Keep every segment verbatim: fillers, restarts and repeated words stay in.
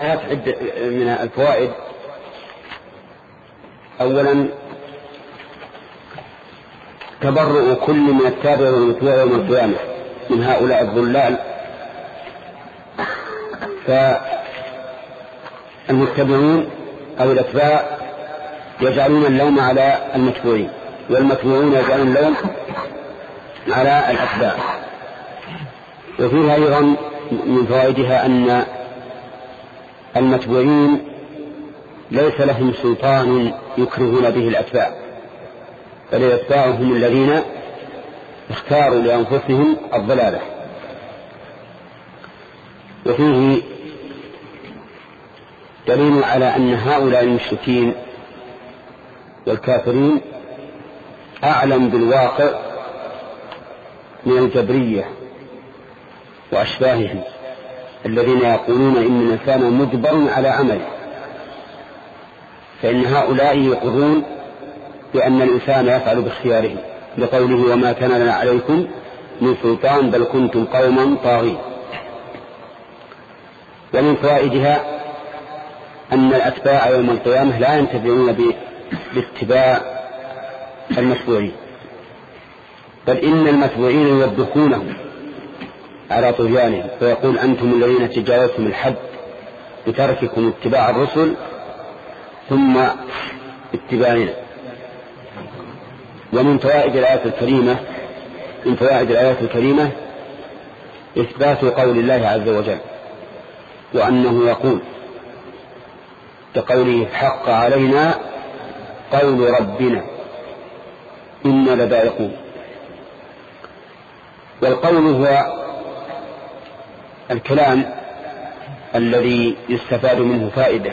عدة من الفوائد. أولا تبرؤ كل من التابع والمتبوع يوم القيامة من هؤلاء الضلال، فالمتبعون أو الأتباع يجعلون اللوم على المتبوعين، والمتبوعون يجعلون اللوم على الأتباع. وفيها أيضا من فوائدها أن المتبوعين ليس لهم سلطان يكرهون به الأتباع، بل الأتباع هم الذين اختاروا لأنفسهم الضلالة. وفيه دليل على أن هؤلاء المشركين والكافرين أعلم بالواقع من الجبرية وأشباههم الذين يقولون إن الإنسان مجبر على عمله، فإن هؤلاء يقولون بأن الإنسان يفعل باختياره، لقوله وما كان لنا عليكم من سلطان بل كنتم قوما طاغين. ومن فوائدها أن الأتباع يوم القيامة لا ينتفعون باتباع المتبوعين، بل إن المتبوعين يوبخونهم على طغيانهم، فيقول أنتم الذين تجاوزتم الحد بترككم اتباع الرسل ثم اتباعنا. ومن فوائد الآية الكريمة من فوائد الآيات الكريمة إثبات قول الله عز وجل، وأنه يقول كقوله حق علينا قول ربنا إنا لذائقون. والقول هو الكلام الذي يستفاد منه فائدة،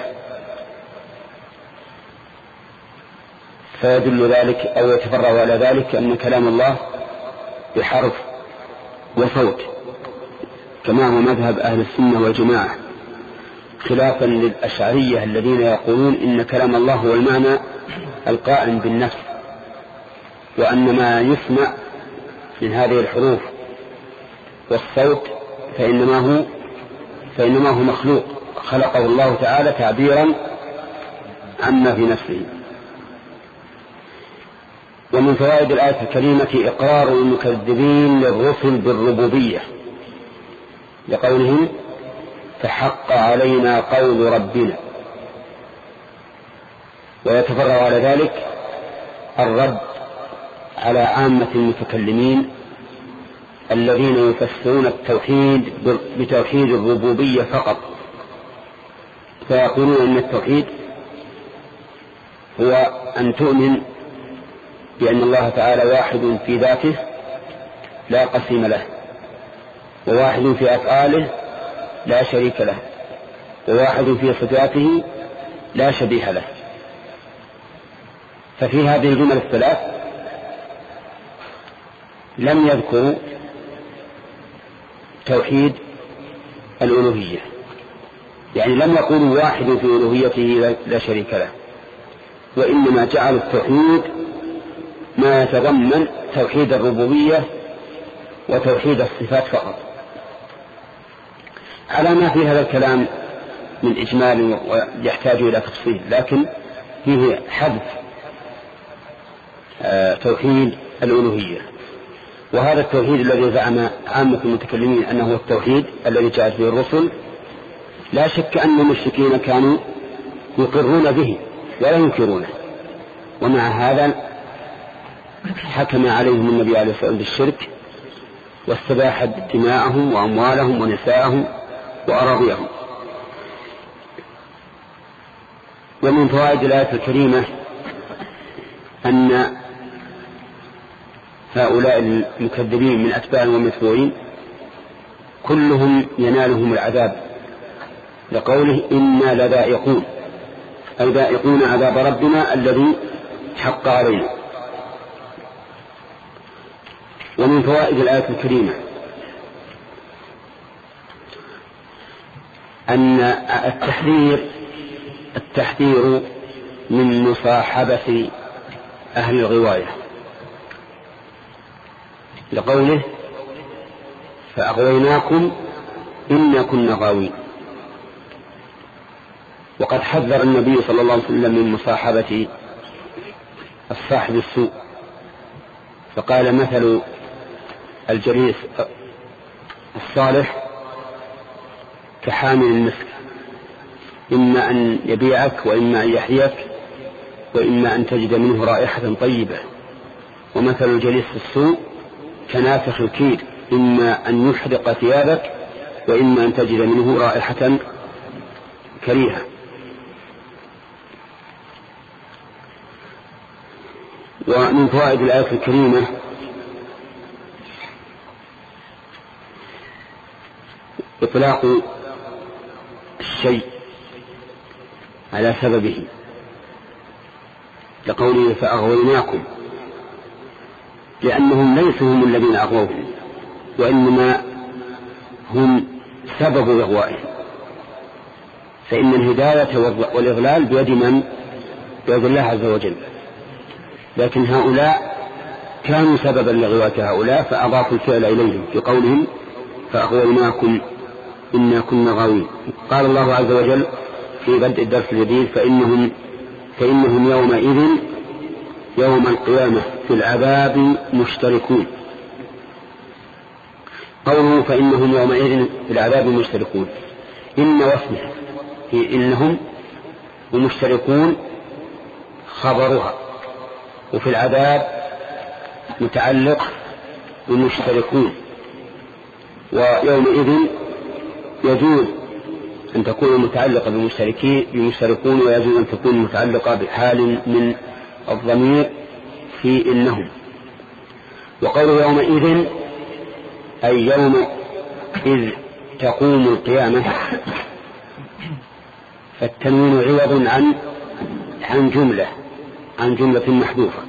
فيدل ذلك أو يتفرع على ذلك أن كلام الله بحرف وصوت، كما هو مذهب أهل السنة والجماعة، خلافا للأشعرية الذين يقولون إن كلام الله هو المعنى القائم بالنفس، وأن ما يسمع من هذه الحروف والصوت فإنما هو فإنما هو مخلوق خلقه الله تعالى تعبيرا عما في نفسه. ومن فوائد الآية الكريمة إقرار المكذبين للرسل بالربوبية، لقولهم فحق علينا قول ربنا. ويتفرع على ذلك الرد على عامة المتكلمين الذين يفسرون التوحيد بتوحيد الربوبية فقط، فيقولون أن التوحيد هو أن تؤمن بأن الله تعالى واحد في ذاته لا قسيم له، وواحد في أفعاله لا شريك له، وواحد في صفاته لا شبيه له. ففي هذه الجمل الثلاث لم يذكروا توحيد الألوهية، يعني لم يقولوا واحد في ألوهيته لا شريك له، وإنما جعل التوحيد ما يتضمن توحيد الربوبية وتوحيد الصفات فقط، على ما في هذا الكلام من إجمال ويحتاج إلى تفصيل، لكن فيه حذف آه توحيد الألوهية. وهذا التوحيد الذي زعم عامة المتكلمين أنه هو التوحيد الذي جاءت به الرسل، لا شك أن المشركين كانوا يقرون به ولا ينكرونه، ومع هذا حكم عليهم النبي عليه الصلاة والسلام بالشرك واستباح دماءهم وأموالهم ونساءهم وأراضيهم. ومن فوائد الآية الكريمة أن هؤلاء المكذبين من أتباع ومتبوعين كلهم ينالهم العذاب، لقوله إنا لذائقون، أي ذائقون عذاب ربنا الذي حق علينا. ومن فوائد الآية الكريمة أن التحذير التحذير من مصاحبة أهل الغواية، لقوله فأغويناكم إنا كنا غاوين. وقد حذر النبي صلى الله عليه وسلم من مصاحبة الصاحب السوء، فقال مثل الجليس الصالح كحامل المسك، إما أن يبيعك وإما أن يحييك وإما أن تجد منه رائحة طيبة. ومثل الجليس السوء كنافخ الكير، إما أن يحرق ثيابك وإما أن تجد منه رائحة كريهة. ومن فوائد الآية الكريمة إطلاق الشيء على سببه، لقوله فأغويناكم، لأنهم ليسوا هم الذين أغووهم وإنما هم سبب إغوائهم، فإن الهداية والإضلال بيد من؟ بيد الله عز وجل، لكن هؤلاء كانوا سببا لغواية هؤلاء فأضافوا الفعل إليهم في قولهم فأغويناكم إنا كنا غاوين. قال الله عز وجل في بدء الدرس الجديد فإنهم, فإنهم يومئذ يوم القيامة في العذاب مشتركون. قوله فإنهم يومئذ في العذاب مشتركون، إن واسمه في إنهم ومشتركون خبرها، وفي العذاب متعلق بمشتركون، ويومئذ يجوز أن تكون متعلقة بمشتركون ويجوز أن تكون متعلقة بحال من الضمير في إنهم. وقوله يومئذ أي يوم إذ تقوم القيامة، فالتنوين عوض عن عن جملة عن جملة محذوفة.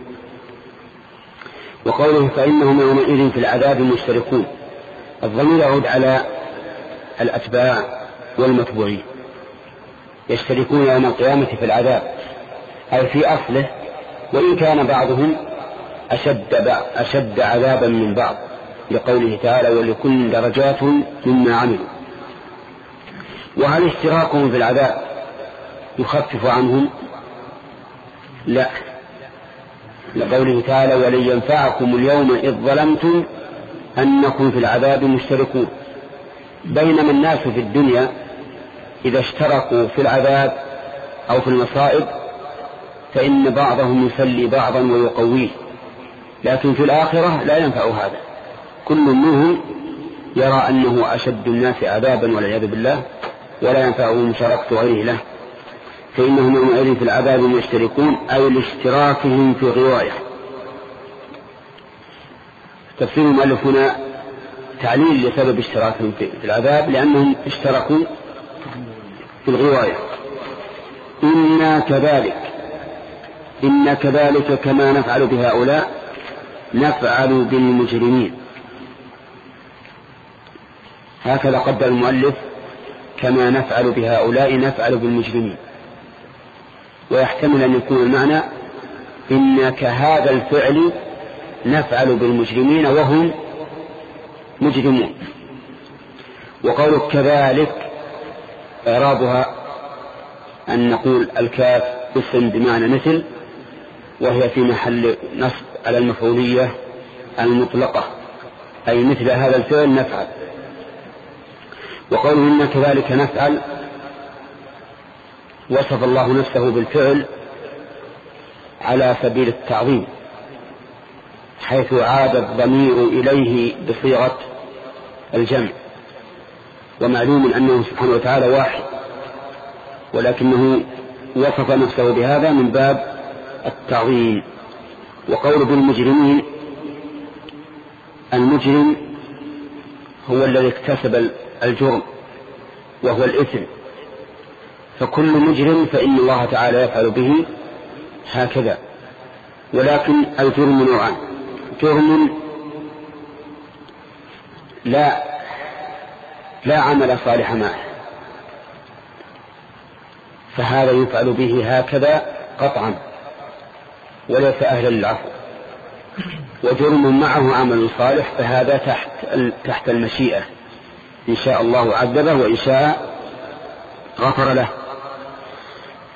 وقوله فإنهم يومئذ في العذاب مشتركون، الضمير يعود على الأتباع والمتبوعين، يشتركون يوم القيامة في العذاب أي في أصله، وإن كان بعضهم أشد, أشد عذابا من بعض، لقوله تعالى ولكل درجات مما عملوا. وهل اشتراكهم في العذاب يخفف عنهم؟ لا، لقوله تعالى ولن ينفعكم اليوم إذ ظلمتم أنكم في العذاب مشتركون، بينما الناس في الدنيا إذا اشتركوا في العذاب أو في المصائب فإن بعضهم يسلي بعضا ويقويه، لكن في الآخرة لا ينفع هذا، كل منهم يرى أنه أشد الناس عذابا والعياذ بالله ولا ينفعه مشاركة غيره له. فإنهم يومئذ في العذاب مشتركون أي لاشتراكهم في غواية. تفسير المؤلف هنا تعليل لسبب اشتراكهم في العذاب، لأنهم اشتركوا في الغواية. إنا كذلك إنا كذلك كما نفعل بهؤلاء نفعل بالمجرمين. هكذا قدر المؤلف كما نفعل بهؤلاء نفعل بالمجرمين، ويحتمل أن يكون المعنى إن كهذا الفعل نفعل بالمجرمين وهم مجرمون. وقول كذلك إعرابها أن نقول الكاف اسم بمعنى مثل، وهي في محل نصب على المفعولية المطلقة، أي مثل هذا الفعل نفعل. وقوله إن كذلك نفعل وصف الله نفسه بالفعل على سبيل التعظيم، حيث عاد الضمير إليه بصيغة الجمع، ومعلوم أنه سبحانه وتعالى واحد، ولكنه وصف نفسه بهذا من باب التعظيم. وقول بالمجرمين، المجرم هو الذي اكتسب الجرم وهو الإثم، فكل مجرم فإن الله تعالى يفعل به هكذا. ولكن الجرم نوعان، جرم لا لا عمل صالح معه فهذا يفعل به هكذا قطعا وليس أهلا للعفو، وجرم معه عمل صالح فهذا تحت تحت المشيئة، إن شاء الله عذبه وإن شاء غفر له.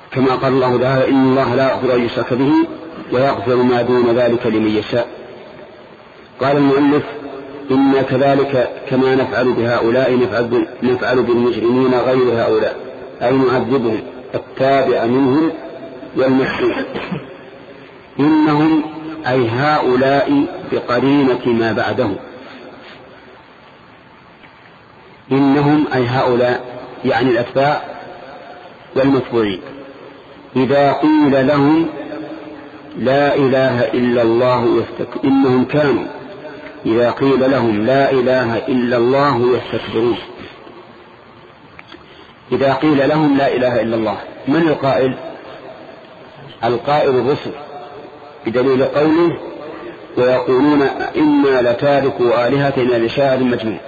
كما قال الله تعالى إن الله لا يغفر أن يشرك به ويغفر ما دون ذلك لمن يشاء. قال المؤلف إنا كذلك كما نفعل بهؤلاء نفعل, نفعل بالمجرمين غير هؤلاء، أي نعذبهم التابع منهم والمحسوس. إنهم أي هؤلاء بقرينة ما بعدهم، إنهم أي هؤلاء يعني الأتباع والمتبوعين إذا قيل لهم لا إله إلا الله يستك... إنهم كانوا إذا قيل لهم لا إله إلا الله يستكبرون. إذا قيل لهم لا إله إلا الله، من القائل؟ القائل الرسل، بدليل قوله ويقولون إنا لتاركوا آلهتنا لشاعر مجنون.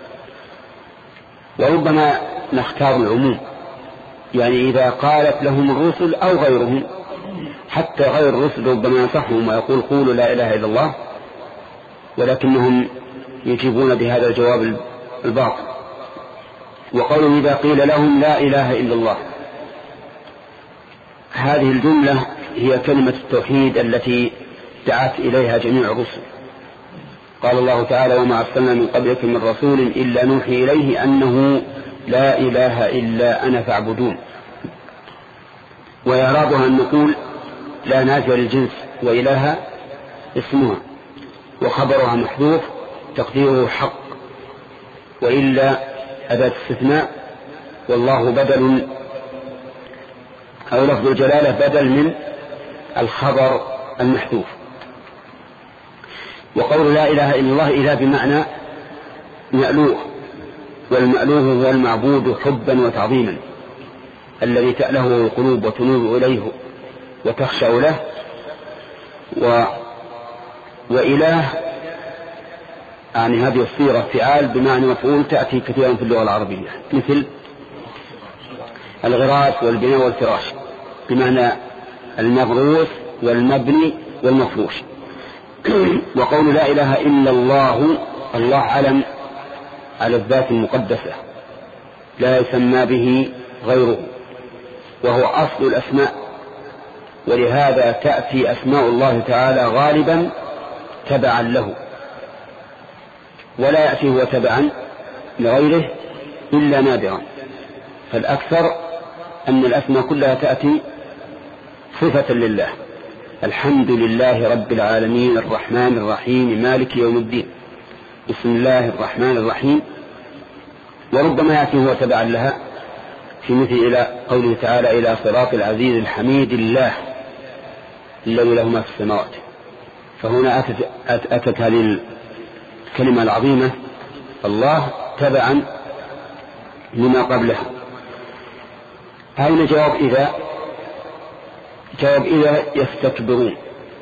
وربما نختار العموم، يعني إذا قالت لهم الرسل أو غيرهم، حتى غير الرسل ربما ينصحهم ويقول قولوا لا إله إلا الله، ولكنهم يجيبون بهذا الجواب الباطل. وقالوا إذا قيل لهم لا إله إلا الله، هذه الجملة هي كلمة التوحيد التي دعت إليها جميع الرسل. قال الله تعالى وما أرسلنا من قبلك من رسول إلا نوحي إليه أنه لا إله إلا أنا فاعبدون. وإعرابها أن نقول لا نافية للجنس وإله اسمها، وخبرها محذوف تقديره حق، وإلا أداة استثناء، والله بدل أو لفظ الجلالة بدل من الخبر المحذوف. وقول لا إله إلا الله إذا بمعنى مألوه، والمألوه هو المعبود حبا وتعظيما الذي تألهه القلوب وتنوب إليه وتخشع له. و... وإله يعني هذه الصيغة فعال بمعنى مفعول تأتي كثيرا في اللغة العربية، مثل الغراس والبناء والفراش بمعنى المغروس والمبني والمفروش. وقول لا إله إلا الله، الله علم على الذات المقدسة لا يسمى به غيره، وهو أصل الأسماء، ولهذا تأتي أسماء الله تعالى غالبا تبعا له، ولا يأتي هو تبعا لغيره إلا نادرا. فالأكثر أن الأسماء كلها تأتي صفة لله: الحمد لله رب العالمين الرحمن الرحيم مالك يوم الدين، بسم الله الرحمن الرحيم. وربما يأتي هو تبعا لها في مثل إلى قوله تعالى إلى صراط العزيز الحميد الله الذي له ما في السماوات. فهنا أتت, أتت هذه الكلمة العظيمة الله تبعا لما قبلها. أين جواب إذا؟ جواب إذا يستكبرون.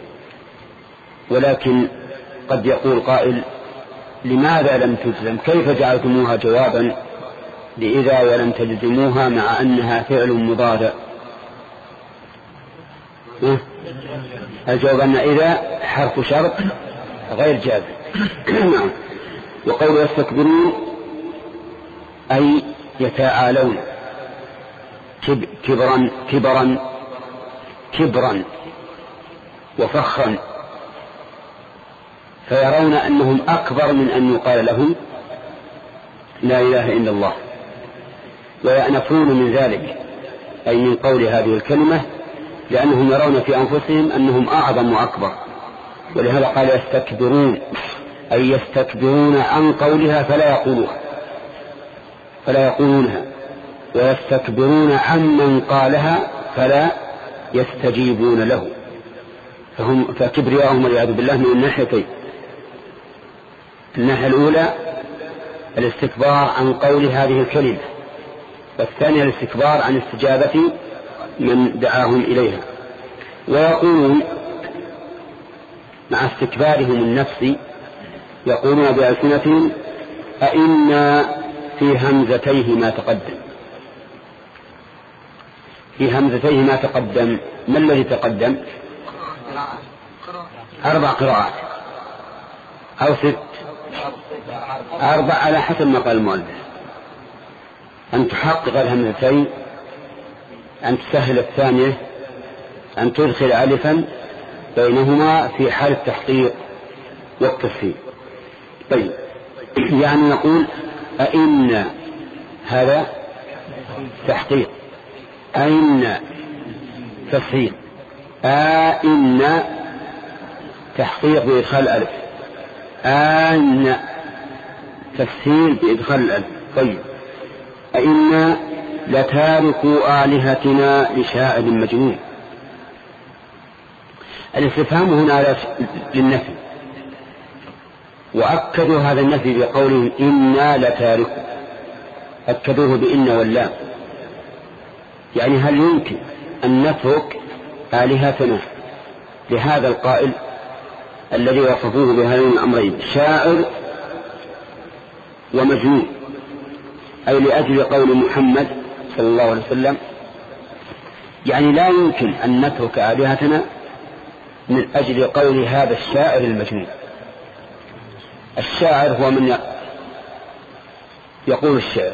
ولكن قد يقول قائل لماذا لم تجزم؟ كيف جعلتموها جوابا لإذا ولم تجزموها مع أنها فعل مضارع؟ الجواب أن إذا حرف شرط غير جازم. وقول يستكبرون أي يتعالون كبرا كبرا كبرا وفخرا، فيرون أنهم أكبر من أن يقال لهم لا إله إلا الله، ويأنفون من ذلك أي من قول هذه الكلمة، لأنهم يرون في أنفسهم أنهم أعظم وأكبر. ولهذا قال يستكبرون أي يستكبرون عن قولها فلا يقولوها فلا يقولونها، ويستكبرون عمن قالها فلا يستجيبون له. فهم فكبرياءهم والعياذ بالله من الناحيتين: الناحية الأولى الاستكبار عن قول هذه الكلمة، والثانية الاستكبار عن استجابة من دعاهم إليها. ويقولون مع استكبارهم النفسي يقولون بألسنتهم أئنا في همزتيه ما تقدم. في همزتيه ما تقدم، ما الذي تقدم؟ أربع قراءات أو ست، أربع على حسب ما قال المؤلف، أن تحقق الهمزتين أن تسهل الثانية أن تدخل ألفا بينهما في حال التحقيق والتفصيل. طيب، يعني نقول أئن هذا تحقيق، أئن تفصيل، أئن تحقيق بإدخال الألف، أئن تفصيل بإدخال الألف. طيب، أئن لتاركوا آلهتنا لشاعر مجنون. الاستفهام هنا للنفي، وأكدوا هذا النفي بقولهم إنا لتاركوا، أكدوه بإن واللام، يعني هل يمكن أن نترك آلهتنا لهذا القائل الذي وصفوه بهذين الأمرين شاعر ومجنون، أي لأجل قول محمد صلى الله عليه وسلم؟ يعني لا يمكن أن نترك آلهتنا من أجل قول هذا الشاعر المجنون. الشاعر هو من يقول الشعر،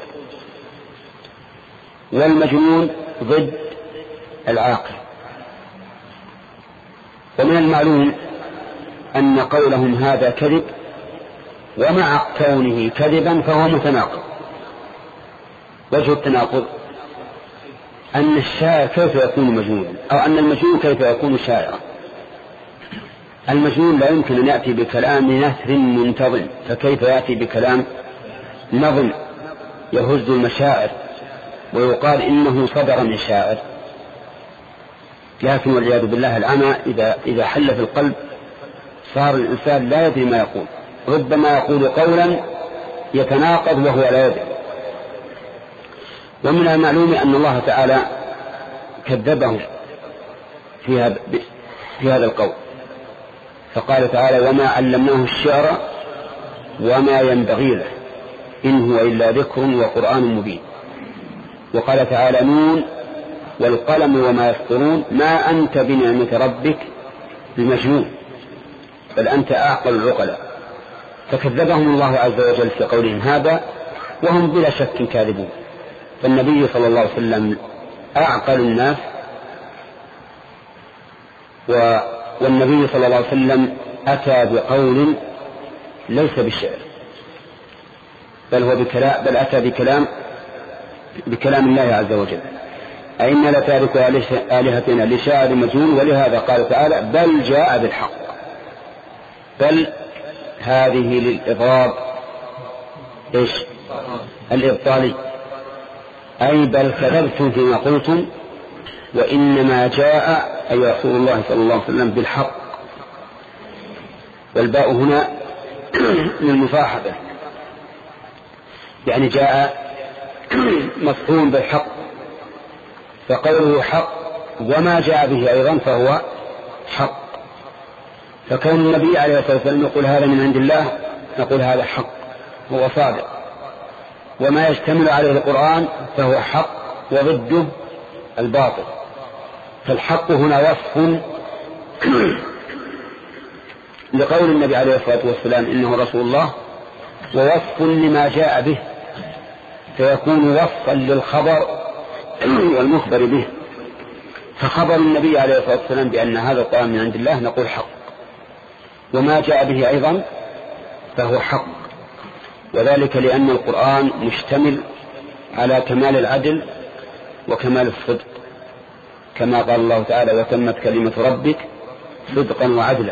والمجنون ضد العاقل. ومن المعلوم أن قولهم هذا كذب، ومع كونه كذبا فهو متناقض. وجه التناقض أن الشاعر كيف يكون مجنونا، أو أن المجنون كيف يكون شاعرا. المجنون لا يمكن أن يأتي بكلام نثر منتظم، فكيف يأتي بكلام نظم يهز المشاعر ويقال إنه صدر من شاعر؟ لكن والعياذ بالله العمى إذا, إذا حل في القلب صار الإنسان لا يدري ما يقول، ربما يقول قولا يتناقض وهو لا يدري. ومن المعلوم أن الله تعالى كذبهم في هذا, في هذا القول، فقال تعالى وما علمناه الشعر وما ينبغي له إن هو إلا ذكر وقرآن مبين. وقال تعالى نون والقلم وما يسطرون ما أنت بنعمة ربك بمجنون بل أنت أعقل العقلاء. فكذبهم الله عز وجل في قولهم هذا، وهم بلا شك كاذبون. فالنبي صلى الله عليه وسلم أعقل الناس، والنبي صلى الله عليه وسلم أتى بقول ليس بالشعر، بل هو بكلام، بل أتى بكلام بكلام الله عز وجل. أئنا لتارك آلهتنا لشاعر مجنون. ولهذا قال تعالى بل جاء بالحق. بل هذه للإضراب إيش؟ الإبطالي، أي بل كذبتم فيما قلتم، وإنما جاء أي رسول الله صلى الله عليه وسلم بالحق. والباء هنا للمصاحبة، يعني جاء مفهوم بالحق، فقوله حق وما جاء به أيضا فهو حق. فكون النبي عليه الصلاة والسلام يقول هذا من عند الله نقول هذا حق، هو صادق. وما يشتمل عليه القرآن فهو حق وضده الباطل. فالحق هنا وصف لقول النبي عليه الصلاة والسلام إنه رسول الله، ووصف لما جاء به، فيكون وصفا للخبر والمخبر به. فخبر النبي عليه الصلاة والسلام بأن هذا القرآن من عند الله نقول حق، وما جاء به أيضا فهو حق. وذلك لأن القرآن مشتمل على كمال العدل وكمال الصدق، كما قال الله تعالى وتمت كلمة ربك صدقا وعدلا.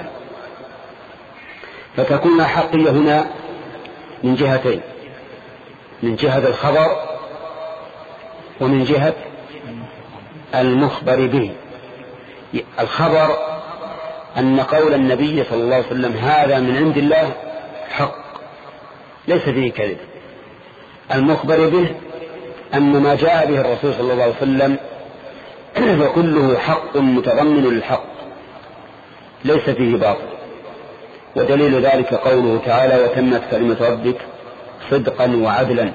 فتكون حقية هنا من جهتين، من جهة الخبر ومن جهة المخبر به. الخبر أن قول النبي صلى الله عليه وسلم هذا من عند الله حق ليس فيه كذب. المخبر به أن ما جاء به الرسول صلى الله عليه وسلم فكله حق متضمن للحق ليس فيه باطل. ودليل ذلك قوله تعالى وتمت كلمة ربك صدقا وعدلا.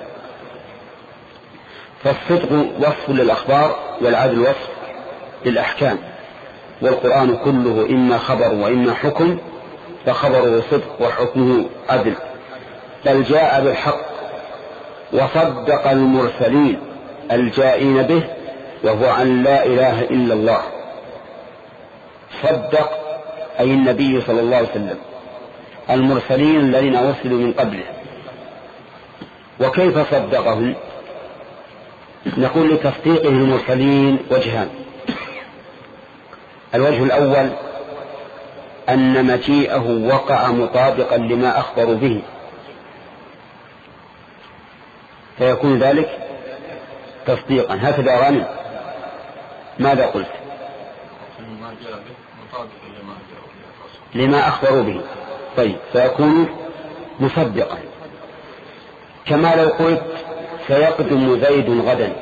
فالصدق وصف للأخبار والعدل وصف للأحكام، والقرآن كله إما خبر وإما حكم، فخبره صدق وحكمه عدل. بل جاء بالحق وصدق المرسلين الجائين به وهو أن لا إله إلا الله. صدق أي النبي صلى الله عليه وسلم المرسلين الذين أرسلوا من قبله. وكيف صدقهم؟ نقول لتصديقه المرسلين وجهان. الوجه الأول أن مجيئه وقع مطابقا لما أخبروا به، فيكون ذلك تصديقا. هكذا غانم ماذا قلت؟ لما أخبروا به. طيب، فيكون مصدقا. كما لو قلت سيقدم زيد غدا،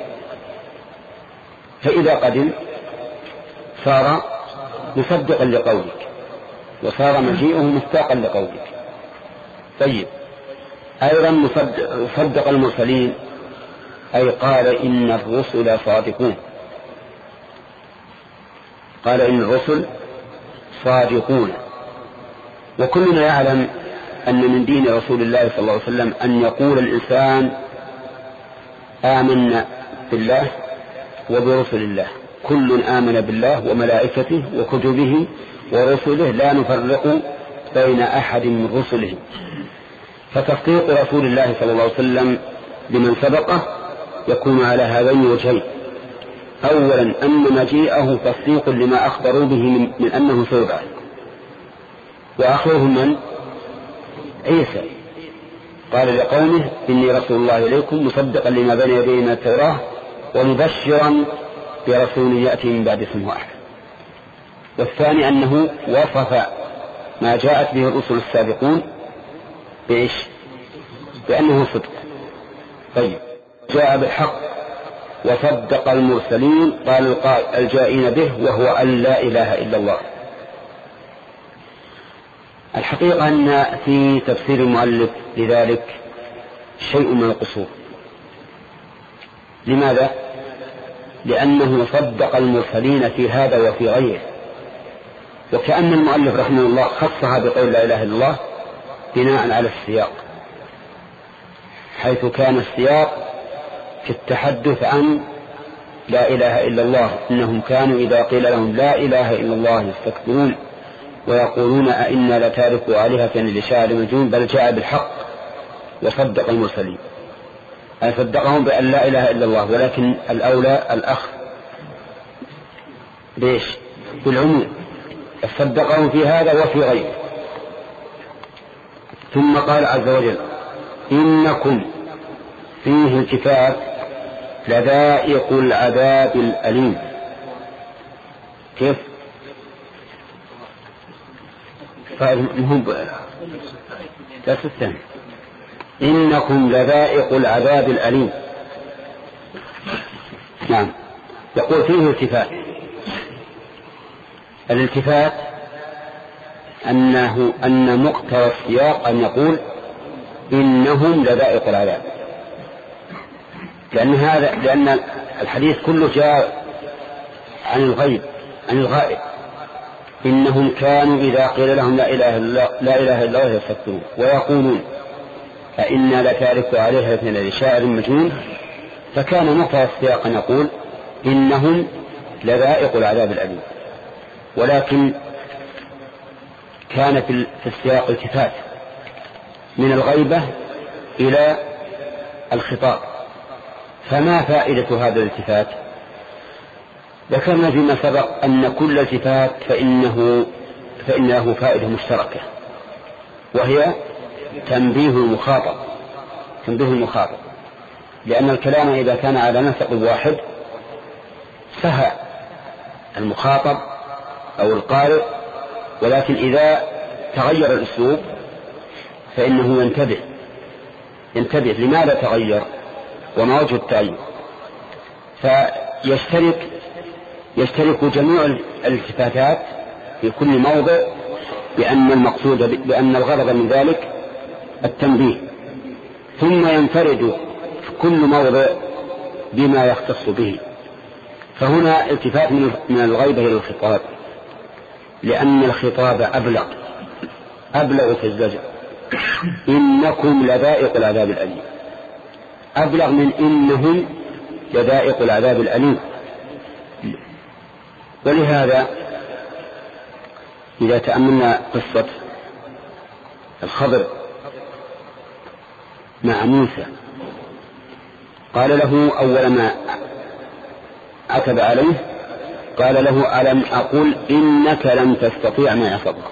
فإذا قدم صار مصدقا لقولك، وصار مجيئه مصداقا لقولك. طيب، أيضا مصدق المرسلين، أي قال إن الرسل صادقون، قال إن الرسل صادقون. وكلنا يعلم أن من دين رسول الله صلى الله عليه وسلم أن يقول الإنسان آمنا بالله وبرسل الله، كل آمن بالله وملائكته وكتبه ورسله لا نفرق بين أحد من رسله. فتصديق رسول الله صلى الله عليه وسلم لمن سبقه يكون على هذين الوجهين: أولا أن مجيئه تصديق لما أخبروا به من, من أنه سيبعث، وآخرهم من؟ عيسى، قال لقومه إني رسول الله إليكم مصدقا لما بين يدي من التوراة ومبشرا برسول يأتي من بعد اسمه أحمد. والثاني أنه وصف ما جاءت به الرسل السابقون بإيش؟ بأنه صدق. طيب، جاء بالحق وصدق المرسلين، قال الجائين به، وهو أن لا إله إلا الله. الحقيقة أن في تفسير المؤلف لذلك شيء من القصور. لماذا؟ لأنه صدق المرسلين في هذا وفي غيره، وكأن المؤلف رحمه الله خصها بقول لا إله إلا الله بناء على السياق، حيث كان السياق في التحدث عن لا إله إلا الله، إنهم كانوا إذا قيل لهم لا إله إلا الله يستكبرون ويقولون أئنا لتاركوا آلهتنا لشاعر مجنون، بل جاء بالحق وصدق المرسلين، أي صدقهم بأن لا إله إلا الله. ولكن الأولى الأخ ليش؟ بالعموم، صدقهم في هذا وفي غيره. ثم قال عز وجل إنكم فيه الكتاب لذائق العذاب الأليم. كيف؟ فهم درس الثاني. إنكم لذائق العذاب الأليم. نعم، يقول فيه التفات. الالتفات أنه أن مقتضى السياق أن يقول إنهم لذائق العذاب، لأن هذا لأن الحديث كله جاء عن الغيب، عن الغائب. إنهم كانوا إذا قيل لهم لا إله إلا لا إله إلا الله يستكبرون ويقولون أئنا لتاركوا آلهتنا لشاعر مجنون. فكان مقتضى السياق أن يقول إنهم لذائق العذاب الأليم، ولكن كان في السياق التفات من الغيبة إلى الخطاب. فما فائدة هذا الالتفات؟ ذكرنا فيما سبق أن كل التفات فإنه فإنه فائدة مشتركة، وهي تنبيه المخاطب تنبيه المخاطب لأن الكلام إذا كان على نسق واحد سهى المخاطب أو القارئ، ولكن إذا تغير الأسلوب فإنه ينتبه ينتبه لماذا تغير وما وجه التغير. فيشترك يشترك جميع الالتفاتات في كل موضع بأن المقصود بأن الغرض من ذلك التنبيه، ثم ينفرد في كل موضع بما يختص به. فهنا التفات من الغيبة إلى الخطاب، لأن الخطاب أبلغ أبلغ في الزجر. إنكم لذائق العذاب الأليم أبلغ من إنهم لذائق العذاب الأليم، ولهذا إذا تأملنا قصة الخضر مع موسى قال له أول ما عتب عليه قال له ألم أقل إنك لن تستطيع معي صبرا.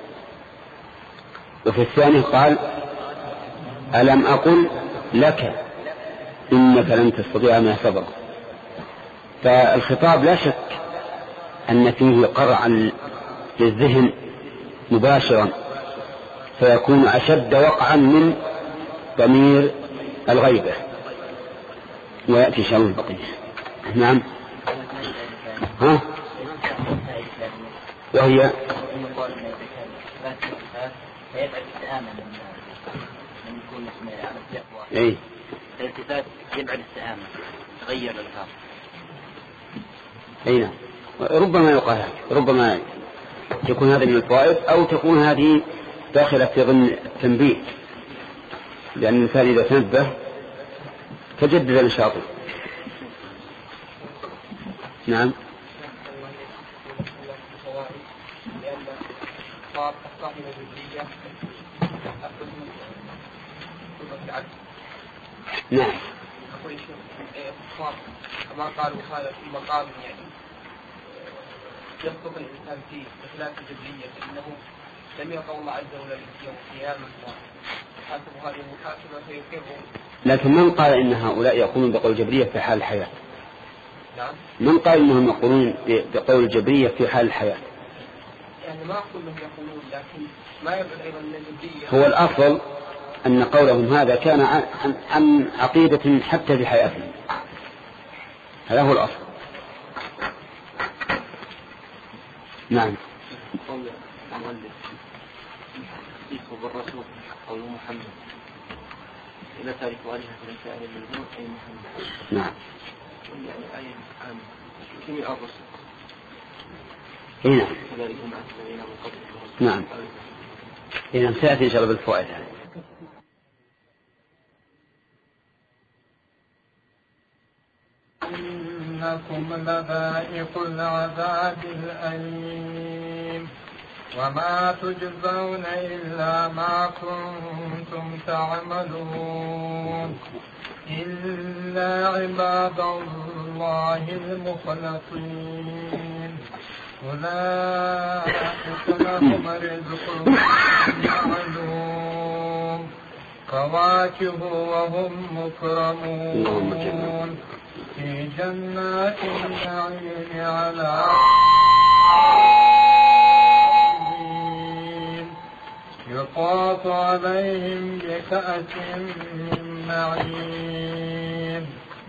وفي الثاني قال ألم أقل لك إنك لن تستطيع معي صبرا. فالخطاب لا شك أن فيه قرعا للذهن مباشرا فيكون أشد وقعا من ضمير الغيبة. ويأتي شأن البقية. نعم. ها؟ وهي اي الالتفات يبعد السهامة تغير الألفاظ. اي نعم. ربما يقال ربما يكون هذا من الفوائد أو تكون هذه داخلة في ضمن التنبيه لأن الإنسان إذا تنبه تجدد نشاطه. نعم. نعم. كما قالوا هذا في مقام يعني يسقط الإنسان فيه بخلاف الجبرية فإنه لم يقع الله عز وجل يوم القيامة وحاسب هذه المحاسبة فيقر. لكن من قال إن هؤلاء يقولون بقول الجبرية في حال الحياة؟ نعم. من قال إنهم يقولون بقول الجبرية في حال الحياة؟ يعني ما أقول لهم يقولون لكن ما يبعد أيضا من الجبرية. هو الأفضل أن قولهم هذا كان عن, عن, عن عقيدة حتى في حياتهم. هذا هو الأصل. نعم. قول المؤلف يصف بالرسول قول محمد إلى تارك آلهة الإنسان الملزوم أي محمد. نعم. يعني آية عامة كمية الرسل. إيه نعم. كذلك هم أتبعين من قبل. نعم. إذا سيأتي إن شاء الله بالفوائد هذه. إنكم لذائق العذاب الأليم وما تجزون إلا ما كنتم تعملون إلا عباد الله المخلصين أولئك لهم رزق معلوم فواكه وهم مكرمون في جنات النعيم على يطاف عليهم بكأس من معين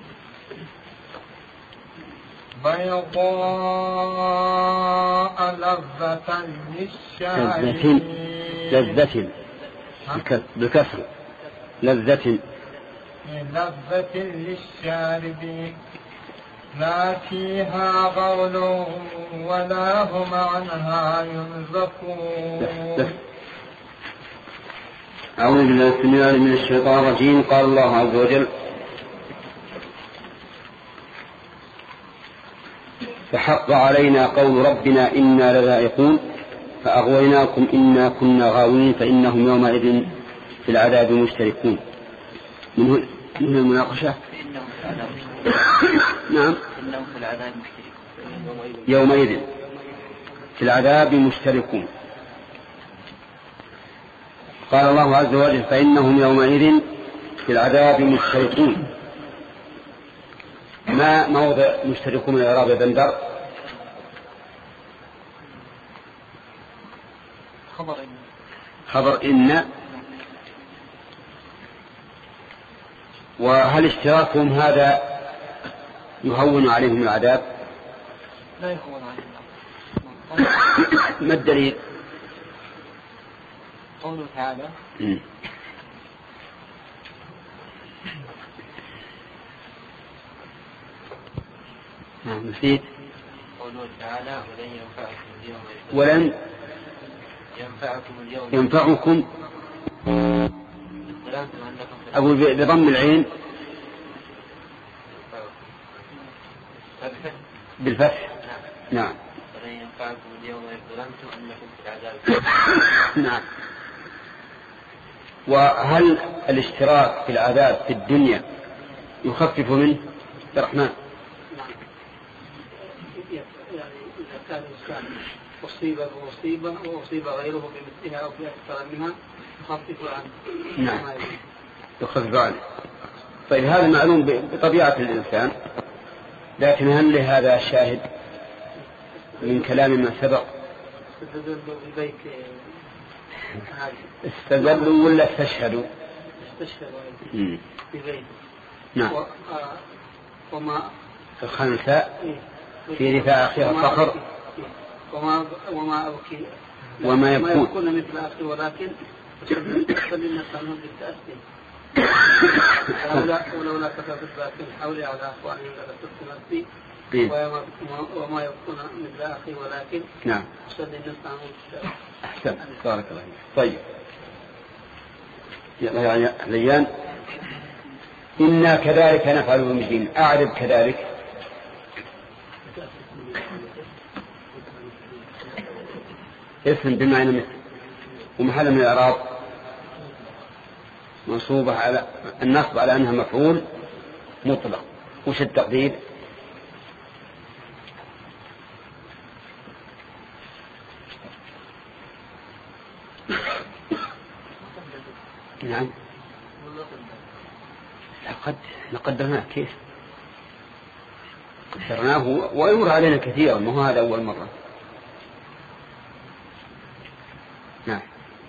بيضاء لذة للشاربين لذة بكسر لذة لذة للشاربين لا فيها غول ولا هم عنها ينزفون. أعوذ بالله السميع العليم من الشيطان الرجيم. قال الله عز وجل فحق علينا قول ربنا إنا لذائقون فأغويناكم إنا كنا غاوين فإنهم يومئذ في العذاب مشتركون. من هنا المناقشة. نعم. إنهم في العذاب مشتركون. يومئذ في العذاب مشتركون. قال الله عز وجل فإنهم يومئذ في العذاب مشتركون. ما موضع مشتركون من إعراب بندر؟ خبر إن. خبر إن. وهل اشتراكهم هذا يهون عليهم العذاب؟ لا يهون عليهم العذاب. ما الدليل؟ قوله تعالى نعم نسيت. قوله تعالى ولن ينفعكم اليوم ولن ينفعكم اليوم ينفعكم أقول بضم العين بالفتح. نعم. فلن ينفعكم اليوم إذ ظلمتم أنكم في العذاب. نعم. وهل الاشتراك في العذاب في الدنيا يخفف منه؟ عبد الرحمن. يعني إذا كان الإنسان أصيب بمصيبة وأصيب غيره بمثلها أو في أكثر منها يخفف عنه. نعم يخفف عنه. طيب هذا معلوم بطبيعة الإنسان، لكن هل لهذا شاهد من كلام من سبق؟ استدلوا ولا استشهدوا؟ استشهدوا في بيت. نعم. وما الخنساء في رثاء أخيها الفخر وما وما أبكي وما يكون مثل أخي ولكن فلنا كانوا بالتأسي ولولا كتبت باكين حولي على أخواني لكتبت نفسي وما يكون مثل أخي ولكن نعم أحسن. بارك الله فيك. طيب يا ليان إنا كذلك نفعل بالمجرمين. أعرف كذلك. اسم بمعنى مثل ومحل من الإعراب منصوبة على النصب على أنها مفعول مطلق. وش التقدير؟ نعم لقد نقدرناه. كيف قدرناه ويمر علينا كثيرا، ما هو هذا أول مرة. نعم.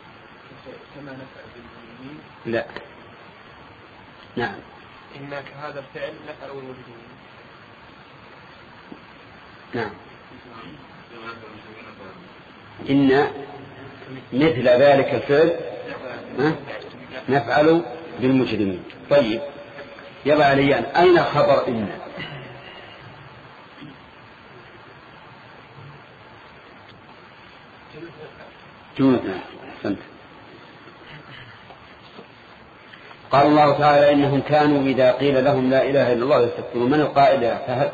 لا. نعم. إنك هذا الفعل نفعل بالمجرمين. نعم. إن مثل ذلك الفعل نفعل بالمجرمين. طيب يلا عليان أين خبر إن؟ جودنا. سنت. قال الله تعالى إنهم كانوا إذا قيل لهم لا إله إلا الله يستكبرون. من القائل يا فهد؟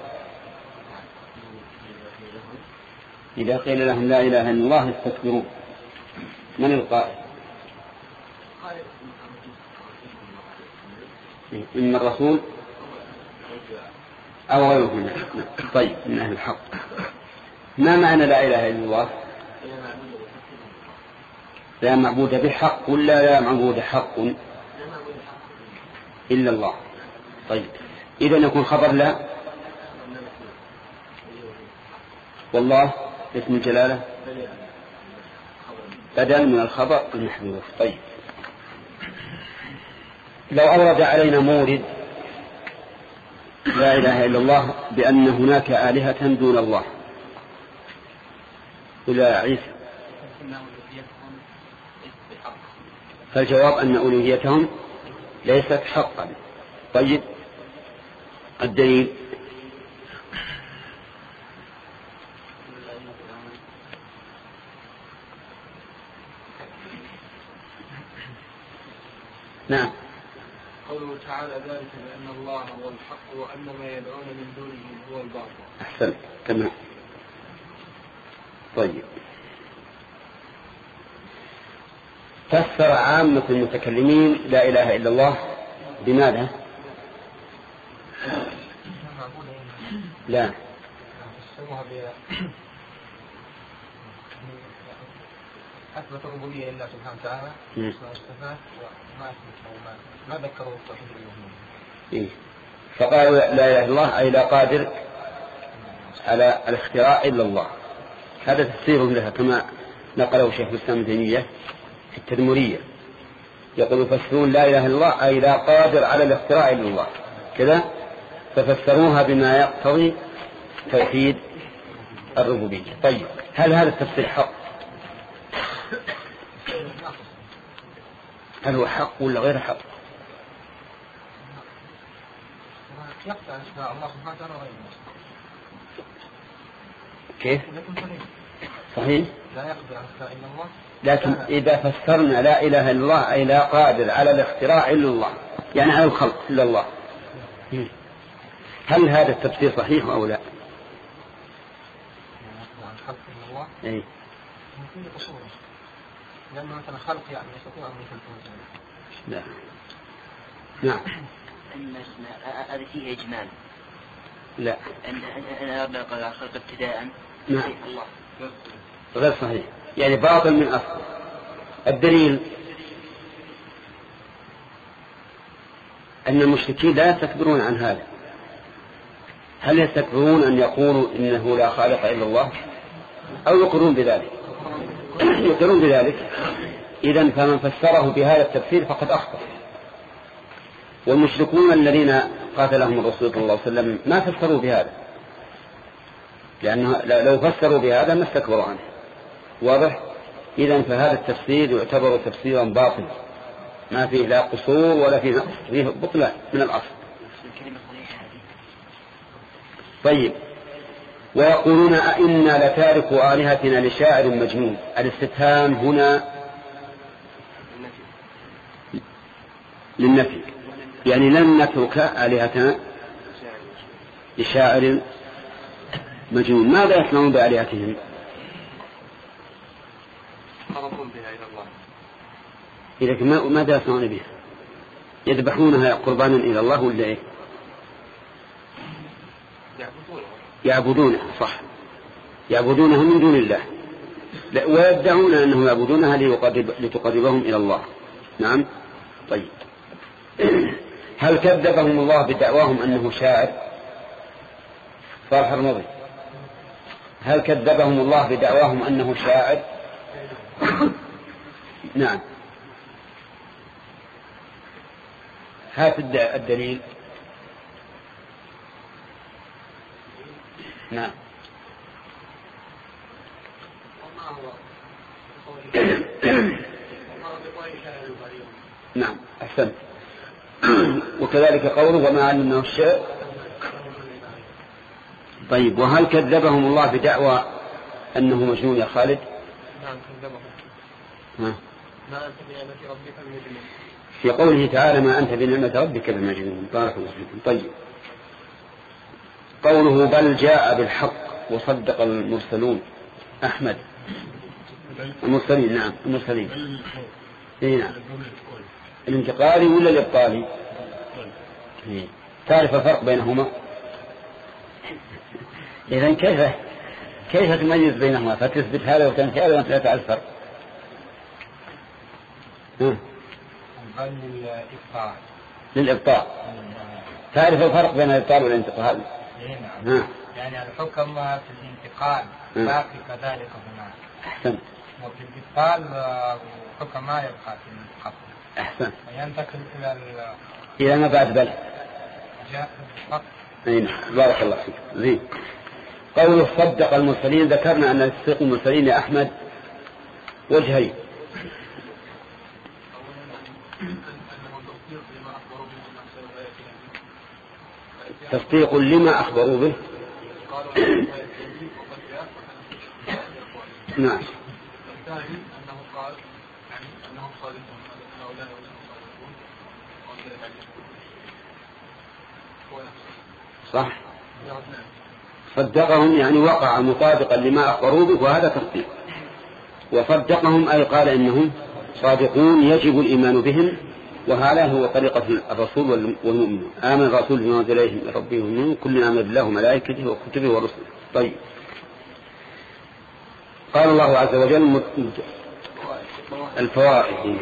إذا قيل لهم لا إله إلا الله يستكبرون. من القائل؟ إن الرسول أو غيره. طيب من أهل الحق. ما معنى لا إله إلا الله؟ لا معبود بحق ولا لا معبود حق إلا الله. طيب إذن يكون خبر لا والله اسم الجلالة بدل من الخبر المحذوف. طيب لو أورد علينا مورد لا إله إلا الله بأن هناك آلهة دون الله إلا عيسى، فالجواب أن ألوهيتهم ليست حقا. طيب الدليل؟ نعم. قوله تعالى ذلك بأن الله هو الحق وأن ما يدعون من دونه هو الباطل. أحسن. تمام. طيب فسر عامة المتكلمين لا إله إلا الله بماذا؟ لا أثبت الربوبية لله سبحانه وتعالى واستثناء وما ما ذكروا التوحيد الألوهية. فقالوا لا إله إلا الله أي لا قادر على الاختراع إلا الله. هذا تفسير لها كما نقله شيخ الإسلام ابن تيمية في التدمرية، يقول يفسرون لا إله إلا الله أي لا قادر على الاختراع إلا الله كذا، ففسروها بما يقتضي توحيد الربوبية. طيب هل هذا التفسير حق؟ هل هو حق ولا غير حق؟ يقطع اسماء الله سبحانه وتعالى غير كيف؟ صحيح؟ لا يقدر على اختراع إلا الله. لكن إذا فسرنا لا إله إلا الله أي لا قادر على الاختراع إلا الله، يعني على الخلق إلا الله، هل هذا التفسير صحيح أو لا؟ الخلق من الله. إيه. ممكن قصوره. لأنه مثلا خلق يعني يستطيع أن يخلقه. لا. نعم. هذا فيه إجمال. لا. أن أن أن قال الخلق ابتداء. نعم. الله. غير صحيح. يعني باطل من أصل. الدليل أن المشركين لا يستكبرون عن هذا. هل يستكبرون أن يقولوا إنه لا خالق إلا الله أو يقرون بذلك؟ يقرون بذلك. إذن فمن فسره بهذا التفسير فقد أخطأ. والمشركون الذين قاتلهم الرسول صلى الله عليه وسلم ما فسروا بهذا، لأنه لو فسروا بهذا ما استكبروا عنه. واضح؟ إذن فهذا التفسير يعتبر تفسيرا باطلا ما فيه لا قصور ولا فيه فيه بطلان من الأصل. طيب، ويقولون أئنا لتارك آلهتنا لشاعر مجنون. الاستفهام هنا للنفي، يعني لن نترك آلهتنا لشاعر مجنون. ماذا يصنعون بآلهتهم؟ يقربون بها إلى الله. إذا ماذا يصنعون بها؟ يذبحونها قربانا إلى الله ولا إيه؟ يعبدونها. صح، يعبدونها من دون الله، ويدعون أنهم يعبدونها لتقربهم إلى الله. نعم. طيب، هل كذبهم الله بدعواهم أنه شاعر؟ صالح المضي، هل كذبهم الله بدعواهم أنه شاعر؟ نعم. هات الدليل. نعم. نعم، أحسنت. وكذلك قوله وما علمناه الشعر. طيب، وهل كذبهم الله بدعوى أنه مجنون يا خالد؟ نعم كذبهم. ها. ما أنت بنعمة ربك بمجنون. في قوله تعالى ما أنت بنعمة ربك بمجنون. بارك الله فيكم. طيب، قوله بل جاء بالحق وصدق المرسلون. أحمد. المرسلين. نعم المرسلين. إيه نعم. الانتقالي ولا الإبطالي؟ إيه. تعرف الفرق بينهما؟ إذن كيف كيف تميز بينهما فتثبت هذا وتنفي هذا وأنت لا تعرف الفرق؟ بل للإبطال. للإبطال. تعرف الفرق بين الإبطال والانتقال؟ إيه نعم. يعني الحكم في الانتقال باقي كذلك هنا. أحسن. وفي الإبطال الحكم ما يبقى في الانتقال. أحسن. وينتقل إلى إلى ما بعد بل. جاء بالحق. أين بارك الله فيك. زين. قوله صدق المرسلين، ذكرنا أن تصديق المرسلين يا أحمد وجهين. تصديق لما أخبروا به. نعم. الثاني أنه قال أنهم صادقون هؤلاء صح. صدقهم يعني وقع مطابقا لما أخبروا به، وهذا تصديق. وصدقهم أي قال إنهم صادقون يجب الإيمان بهم، وهذا هو طريقة الرسول والمؤمنون. آمن الرسول بما أنزل إليه من ربه والمؤمنون كلنا آمن بالله وملائكته وكتبه ورسله. طيب، قال الله عز وجل الفوائد.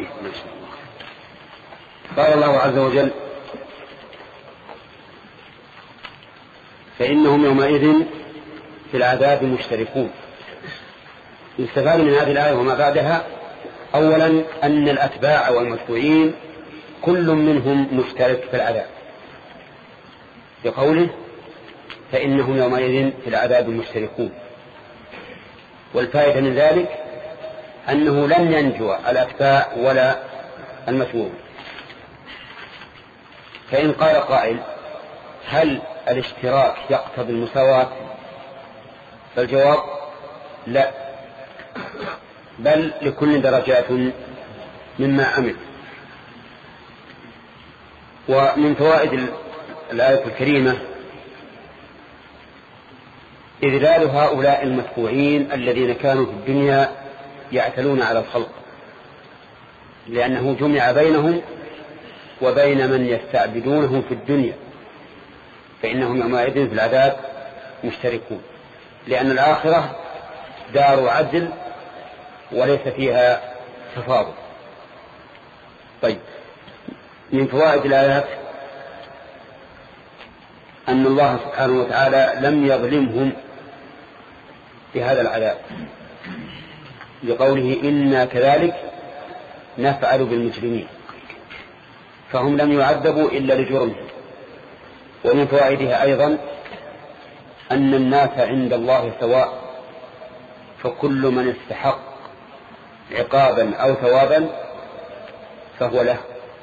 قال الله عز وجل فإنهم يومئذ في العذاب مشتركون. يستفاد من هذه الآية وما بعدها أولا أن الأتباع والمتبوعين كل منهم مشترك في العذاب، بقوله فإنهم يومئذ في العذاب مشتركون. والفائدة من ذلك أنه لن ينجو الأتباع ولا المتبوع. فإن قال قائل هل الاشتراك يقتضي المساواة؟ فالجواب لا، بل لكل درجات مما عمل. ومن فوائد الآية الكريمة إذلال هؤلاء المتبوعين الذين كانوا في الدنيا يعتلون على الخلق، لأنه جمع بينهم وبين من يستعبدونهم في الدنيا، فإنهم يومئذ في العذاب مشتركون، لأن الآخرة دار عدل وليس فيها تفاضل. طيب، من فوائد الآيات أن الله سبحانه وتعالى لم يظلمهم بهذا العذاب، لقوله إنا كذلك نفعل بالمجرمين، فهم لم يعذبوا إلا لجرمهم. ومن فوائدها أيضا أن الناس عند الله سواء، فكل من استحق عقابا أو ثوابا فهو له،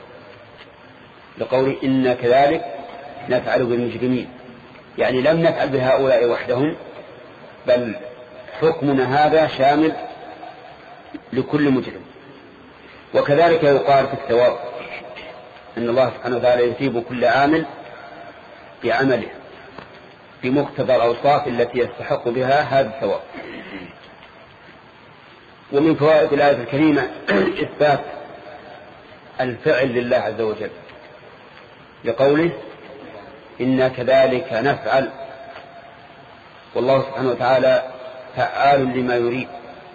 لقول إنا كذلك نفعل بالمجرمين، يعني لم نفعل بهؤلاء وحدهم، بل حكمنا هذا شامل لكل مجرم. وكذلك يقال في الثواب أن الله سبحانه وتعالى يثيب كل عامل بعمله بمقتضى الأوصاف التي يستحق بها هذا الثواب. ومن فوائد الآية الكريمة إثبات الفعل لله عز وجل، لقوله إنا كذلك نفعل، والله سبحانه وتعالى فعال لما يريد.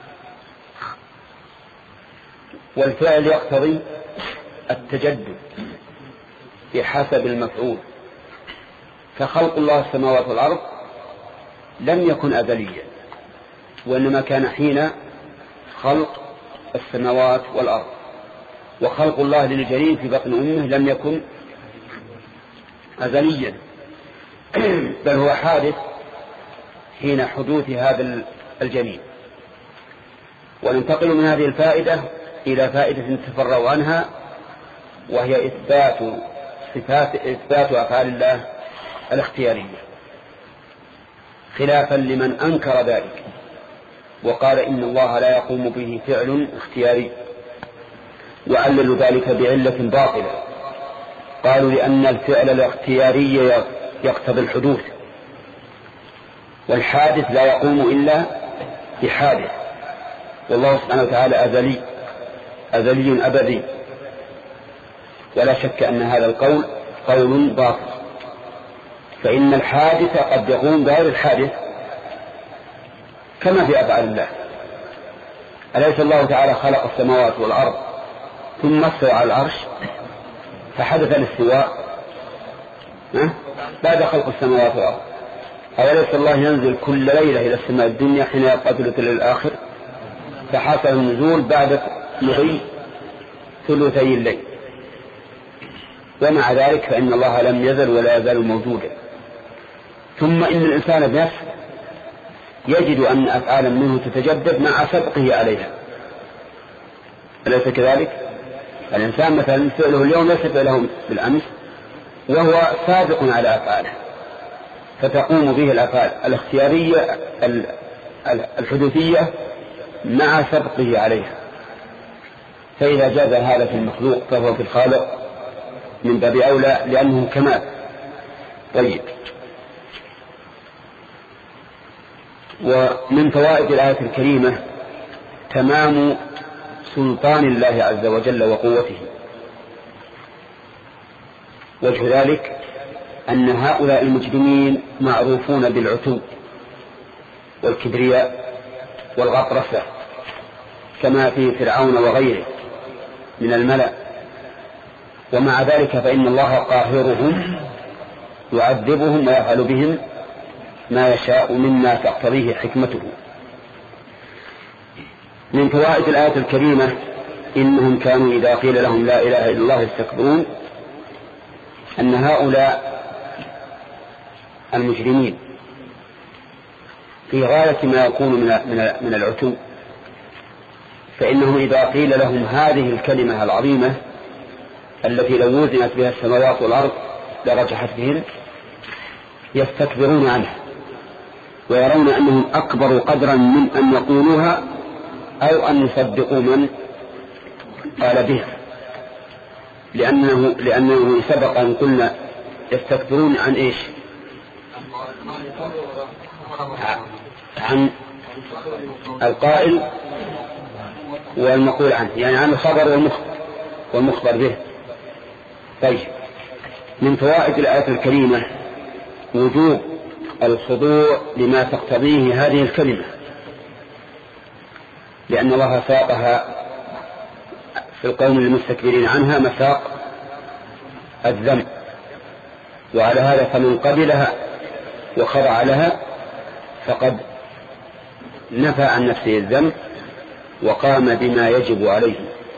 والفعل يقتضي التجدد بحسب المفعول، فخلق الله السماوات والأرض لم يكن أزليا، وإنما كان حين خلق السماوات والأرض، وخلق الله للجنين في بطن أمه لم يكن أزليا، بل هو حادث حين حدوث هذا الجنين. وننتقل من هذه الفائدة إلى فائدة تفرع عنها، وهي إثبات صفات إثبات أفعال الله الاختيارية، خلافا لمن أنكر ذلك وقال إن الله لا يقوم به فعل اختياري، وعللوا ذلك بعلة باطلة. قالوا لأن الفعل الاختياري يقتضي الحدوث، والحادث لا يقوم إلا بحادث، والله سبحانه وتعالى أزلي أزلي أبدي. ولا شك أن هذا القول قول باطل، فإن الحادث قد يقوم بغير الحادث كما في أفعال الله. أليس الله تعالى خلق السماوات والأرض ثم استوى على العرش فحدث الاستواء بعد خلق السماوات والأرض؟ أوليس الله ينزل كل ليلة إلى السماء الدنيا حين يبقى ثلث الآخر فحصل النزول بعد مضي ثلثي الليل؟ ومع ذلك فإن الله لم يزل ولا يزال موجودا. ثم إن الإنسان بنفسه يجد أن أفعالا منه تتجدد مع سبقه عليها، أليس كذلك؟ الإنسان مثلا فعله اليوم ليس فعله بالأمس، وهو سابق على أفعاله، فتقوم به الأفعال الاختيارية الحدوثية مع سبقه عليها. فإذا جاز هذا في المخلوق فهو في الخالق من باب أولى، لأنه كمال. طيب، ومن فوائد الآية الكريمة تمام سلطان الله عز وجل وقوته. وجه ذلك أن هؤلاء المجرمين معروفون بالعتو والكبرياء والغطرسة كما في فرعون وغيره من الملأ، ومع ذلك فإن الله قاهرهم يعذبهم ويفعل بهم ما يشاء مما تقتضيه حكمته. من فوائد الآية الكريمة إنهم كانوا إذا قيل لهم لا إله إلا الله يستكبرون، أن هؤلاء المجرمين في غاية ما يكون من العتو، فإنهم إذا قيل لهم هذه الكلمة العظيمة التي لو وزنت بها السماوات والأرض لرجحت بهم يستكبرون عنها، ويرون أنهم أكبر قدرا من أن يقولوها أو أن يصدقوا من قال بها، لأنه, لأنه سبق أن قلنا يستكبرون عن إيش؟ عن القائل والمقول عنه، يعني عن الخبر والمخبر والمخبر به. طيب، من فوائد الآية الكريمة وجوب الخضوع لما تقتضيه هذه الكلمة، لأن الله ساقها في القوم المستكبرين عنها مساق الذم، وعلى هذا فمن قبلها وخضع لها فقد نفى عن نفسه الذنب وقام بما يجب عليه.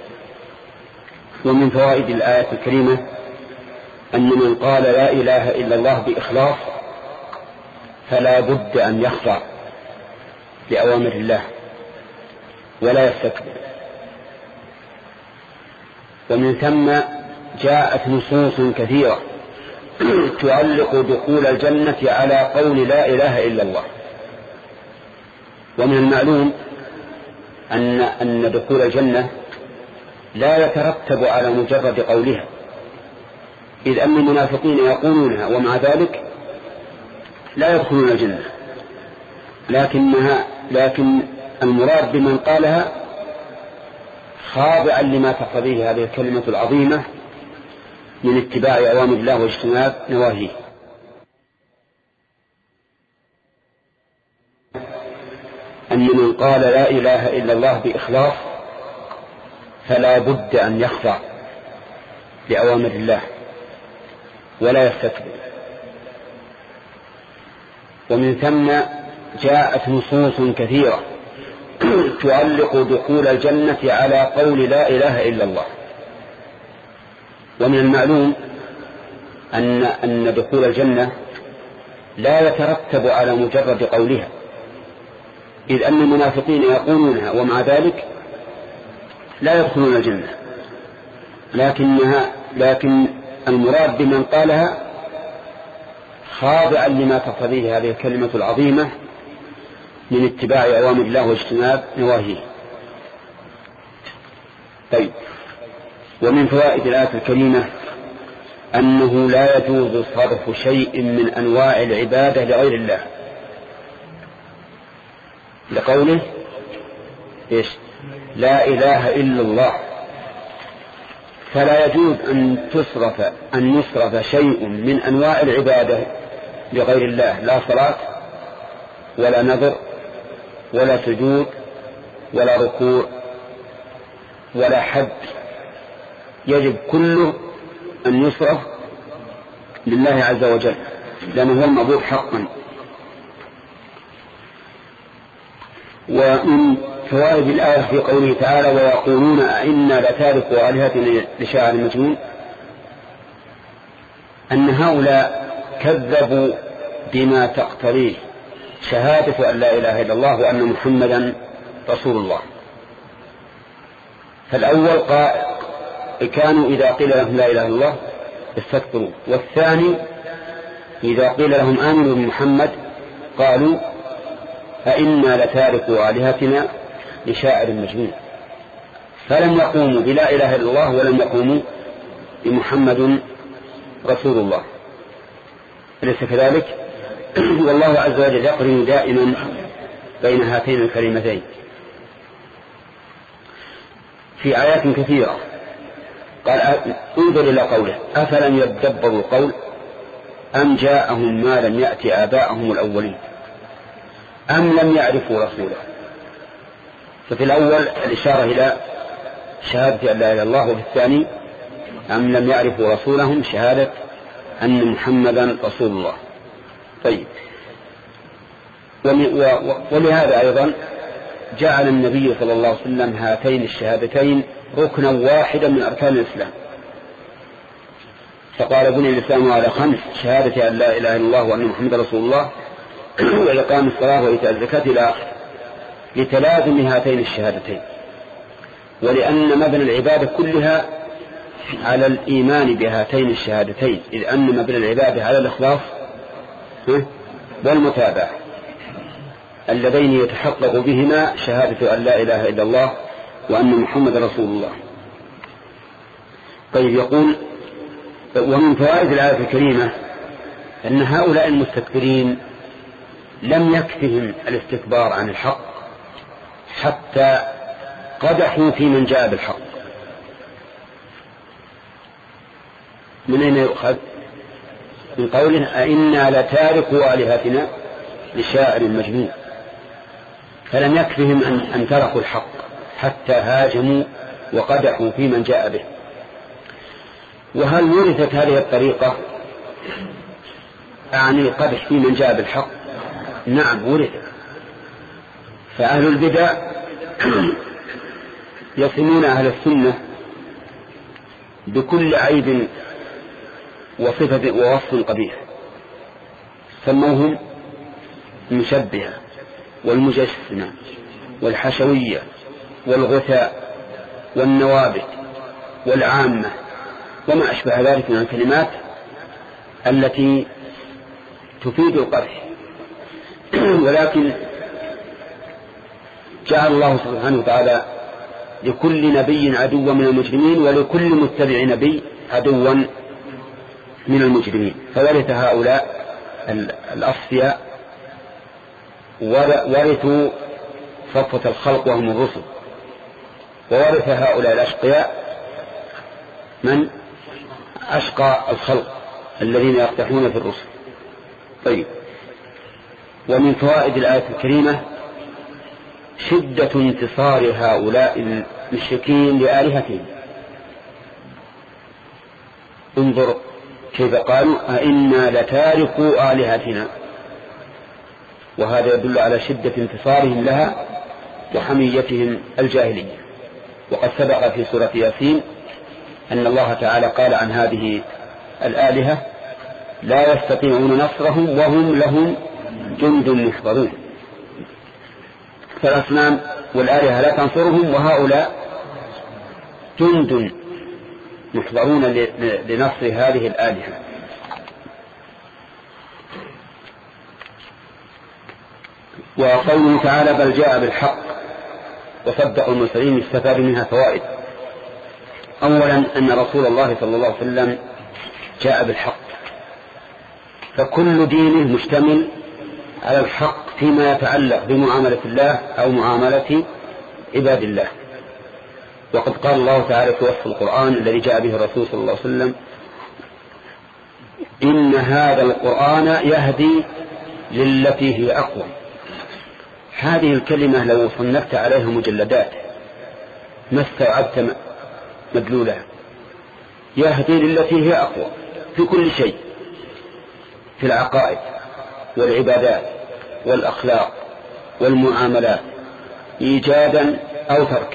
ومن فوائد الآية الكريمة أن من قال لا إله إلا الله بإخلاص فلا بد أن يخضع لأوامر الله ولا يستكبر. ومن ثم جاءت نصوص كثيرة تعلق دخول الجنة على قول لا إله إلا الله. ومن المعلوم أن أن دخول الجنة لا يترتب على مجرد قولها، إذ أن المنافقين يقولونها ومع ذلك لا يدخلون الجنة، لكنها لكن المراد بمن قالها خاضعا لما تقتضيه هذه الكلمة العظيمة من اتباع أوامر الله واجتناب نواهيه. أن من قال لا إله إلا الله بإخلاص فلا بد أن يخضع لأوامر الله ولا يستكبر. ومن ثم جاءت نصوص كثيرة تعلق دخول الجنة على قول لا إله إلا الله. ومن المعلوم أن أن دخول الجنة لا يترتب على مجرد قولها، إذ أن المنافقين يقولونها ومع ذلك لا يدخلون الجنة، لكنها لكن المراد بمن قالها خاضعا لما تقتضيه هذه الكلمة العظيمة من اتباع أوامر الله واجتناب نواهيه. طيب، ومن فوائد الآية الكريمة أنه لا يجوز صرف شيء من أنواع العبادة لغير الله، لقوله إيش؟ لا إله إلا الله، فلا يجوز أن تصرف أن يصرف شيء من أنواع العبادة لغير الله، لا صلاة ولا نذر ولا سجود ولا ركوع ولا حج، يجب كله أن يصرف لله عز وجل لأنه هو المعبود حقا. ومن فوائد الآية في قوله تعالى ويقولون أئنا لتاركوا آلهتنا لشاعر مجنون، أن هؤلاء كذبوا بما تقتضيه شهادة أن لا إله إلا الله وأن محمدا رسول الله. فالأول كانوا إذا قيل لهم لا إله إلا الله استكبروا، والثاني إذا قيل لهم آمنوا بمحمد قالوا أئنا لتاركوا آلهتنا لشاعر مجنون، فلم يقوموا بلا إله إلا الله ولم يقوموا بمحمد رسول الله. أليس كذلك؟ والله عز وجل يقرن دائما بين هاتين الكلمتين في آيات كثيرة. قال انظر إلى قوله أفلم يدبروا القول أم جاءهم ما لم يأت آباءهم الأولين أم لم يعرفوا رسوله. ففي الأول الإشارة إلى شهادة أن لا إله إلا الله، وفي الثاني أم لم يعرفوا رسولهم شهادة أن محمدا رسول الله. طيب، ولهذا أيضا جعل النبي صلى الله عليه وسلم هاتين الشهادتين ركنا واحدا من أركان الإسلام، فقال بني الإسلام على خمس: شهادة أن لا إله إلا الله وأن محمدا رسول الله وإقام الصلاة وإيتاء الزكاة إلى آخره، لتلازم هاتين الشهادتين، ولأن مبنى العبادة كلها على الإيمان بهاتين الشهادتين، إذ أن مبنى العبادة على الإخلاص والمتابعة اللذين يتحقق بهما شهادة أن لا إله إلا الله وأن محمد رسول الله. طيب، يقول ومن فوائد الآية الكريمة أن هؤلاء المستكبرين لم يكفهم الاستكبار عن الحق حتى قدحوا في من جاء بالحق. من أين يؤخذ؟ من قوله أئنا لتاركوا آلهتنا لشاعر مجنون. فلم يكفهم أن, أن تركوا الحق حتى هاجموا وقدحوا في من جاء به. وهل ورثت هذه الطريقة أعني القدح في من جاء بالحق؟ نعم ورثت. فأهل البدع يصمون أهل السنة بكل عيب وصفة ووصف قبيح، سموهم المشبهة والمجسمة والحشوية والغثاء والنوابت والعامة وما أشبه ذلك من الكلمات التي تفيد القدح. ولكن جعل الله سبحانه وتعالى لكل نبي عدوا من المجرمين ولكل متبع نبي عدوا من المجرمين. فورث هؤلاء الأصفياء ورثوا صفوة الخلق وهم الرسل، وورث هؤلاء الأشقياء من أشقى الخلق الذين يقتحون في الرسل. طيب، ومن فوائد الآية الكريمة شدة انتصار هؤلاء المشركين لآلهتهم. انظر كيف قالوا أئنا لتاركوا آلهتنا، وهذا يدل على شدة انتصارهم لها وحميتهم الجاهلية. وقد سبق في سورة ياسين أن الله تعالى قال عن هذه الآلهة لا يستطيعون نصرهم وهم لهم جند محضرون. فالأصنام والآلهة لا تنصرهم وهؤلاء جند محضرون لنصر هذه الآلهة. وقوله تعالى بل جاء بالحق وصدق المرسلين استفاد منها فوائد. أولا أن رسول الله صلى الله عليه وسلم جاء بالحق، فكل دينه مشتمل على الحق فيما يتعلق بمعاملة الله أو معاملة عباد الله. وقد قال الله تعالى في وصف القرآن الذي جاء به الرسول صلى الله عليه وسلم إن هذا القرآن يهدي للتي هي أقوى. هذه الكلمة لو صنفت عليها مجلدات ما استوعبت مدلولها. يهدي للتي هي أقوى في كل شيء، في العقائد والعبادات والأخلاق والمعاملات إيجادا أو تركا.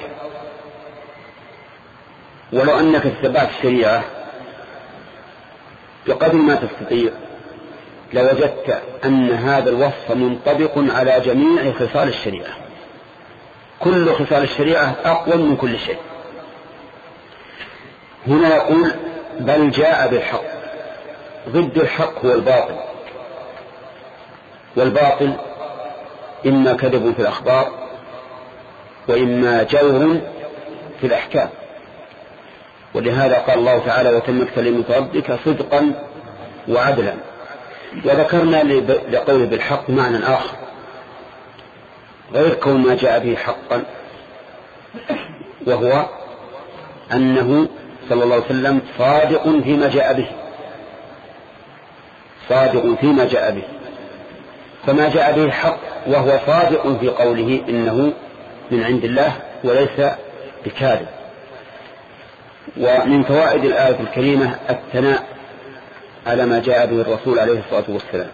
ولو أنك اتبعت الشريعة بقدر ما تستطيع لوجدت أن هذا الوصف منطبق على جميع خصال الشريعة. كل خصال الشريعة أقوى من كل شيء. هنا يقول بل جاء بالحق، ضد الحق هو الباطل، والباطل إما كذب في الأخبار وإما جور في الأحكام. ولهذا قال الله تعالى وتمت كلمة ربك صدقا وعدلا. وذكرنا لقوله بالحق معنى آخر غير كون ما جاء به حقا، وهو أنه صلى الله عليه وسلم صادق فيما جاء به، صادق فيما جاء به. فما جاء به حق وهو صادق في قوله إنه من عند الله وليس بكاذب. ومن فوائد الآية الكريمة الثناء على ما جاء به الرسول عليه الصلاة والسلام،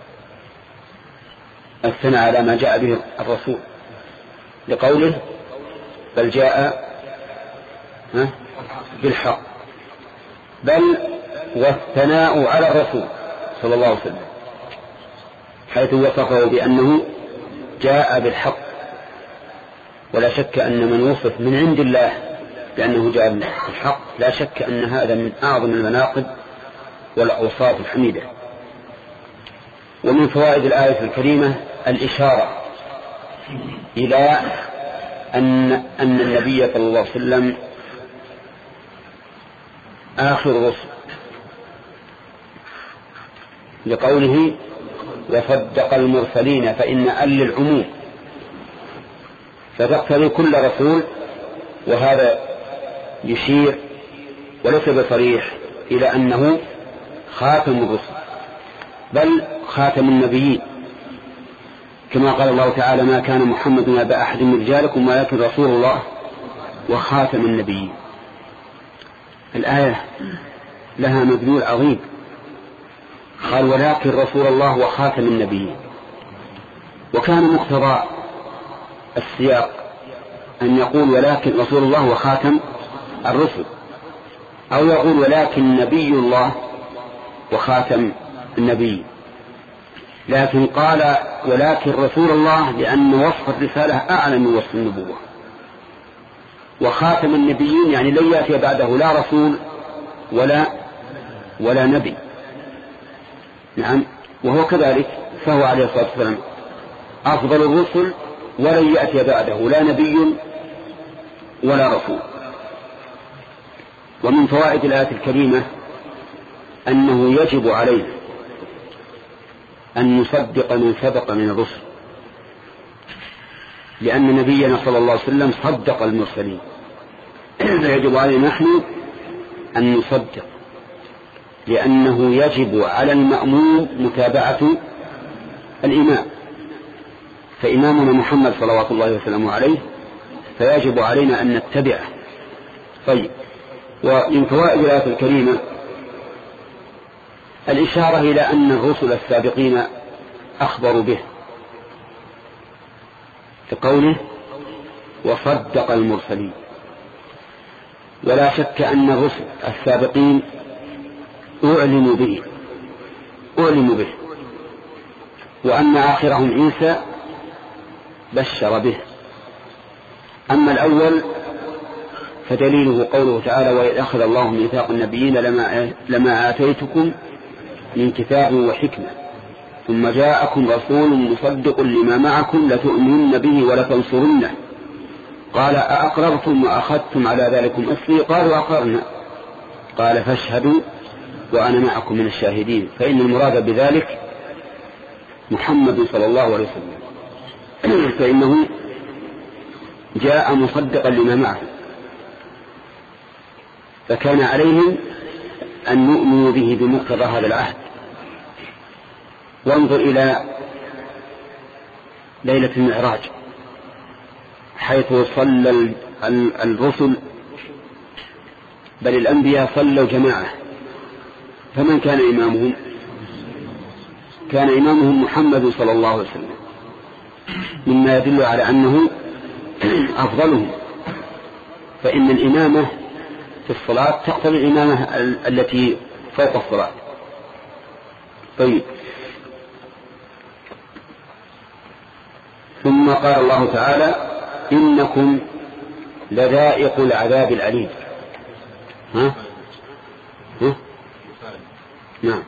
الثناء على ما جاء به الرسول لقوله بل جاء بالحق، بل والثناء على الرسول صلى الله عليه وسلم حيث وصفه بأنه جاء بالحق. ولا شك أن من وصف من عند الله بأنه جاء بالحق لا شك أن هذا من أعظم المناقب والأوصاف الحميدة. ومن فوائد الآية الكريمة الإشارة إلى أن أن النبي صلى الله عليه وسلم آخر الرسل، لقوله وصدق المرسلين فإن أل للعموم فتقتضي كل رسول، وهذا يشير وليس بصريح إلى أنه خاتم الرسل بل خاتم النبيين، كما قال الله تعالى: ما كان محمد أبا أحد من رجالكم ولكن رسول الله وخاتم النبيين. الآية لها مدلول عظيم، قال: ولكن رسول الله وخاتم النبيين. وكان مقتضى السياق أن يقول: ولكن رسول الله وخاتم الرسل، أو يقول: ولكن نبي الله وخاتم النبي. لكن قال: ولكن رسول الله لأن وصف الرسالة أعلى من وصف النبوة، وخاتم النبيين يعني لن يأتي بعده لا رسول ولا ولا نبي. نعم، وهو كذلك، فهو عليه الصلاة والسلام أفضل الرسل ولن يأتي بعده لا نبي ولا رسول. ومن فوائد الآية الكريمة أنه يجب علينا أن نصدق من سبق من الرسل، لأن نبينا صلى الله عليه وسلم صدق المرسلين، فيجب علينا نحن أن نصدق، لأنه يجب على المأموم متابعة الإمام، فإمامنا محمد صلوات الله وسلامه عليه، فيجب علينا أن نتبعه. طيب، ومن فوائد الآية الكريمة الإشارة إلى أن الرسل السابقين أخبروا به، في قوله: وصدق المرسلين. ولا شك أن الرسل السابقين أعلنوا به أعلنوا به وأن آخرهم عيسى بشر به. أما الأول فدليله قوله تعالى: وإذ أخذ الله ميثاق النبيين لما, لما آتيتكم من كتاب وحكمة ثم جاءكم رسول مصدق لما معكم لتؤمنن به ولتنصرنه قال: أأقررتم وأخذتم على ذلكم إصري؟ قالوا: أقررنا. قال: فاشهدوا وأنا معكم من الشاهدين. فإن المراد بذلك محمد صلى الله عليه وسلم، فإنه جاء مصدقا لما معه، فكان عليهم أن يؤمنوا به بمقتضى هذا العهد. وانظر إلى ليلة المعراج حيث صلى الرسل بل الأنبياء صلوا جماعة، فمن كان إمامهم؟ كان إمامهم محمد صلى الله عليه وسلم، مما يدل على أنه أفضلهم، فإن الإمامة في الصلاة تقتضي الإمامة التي فوق الصلاة. طيب، ثم قال الله تعالى: إنكم لذائق العذاب الأليم. ها؟ ها؟ نعم.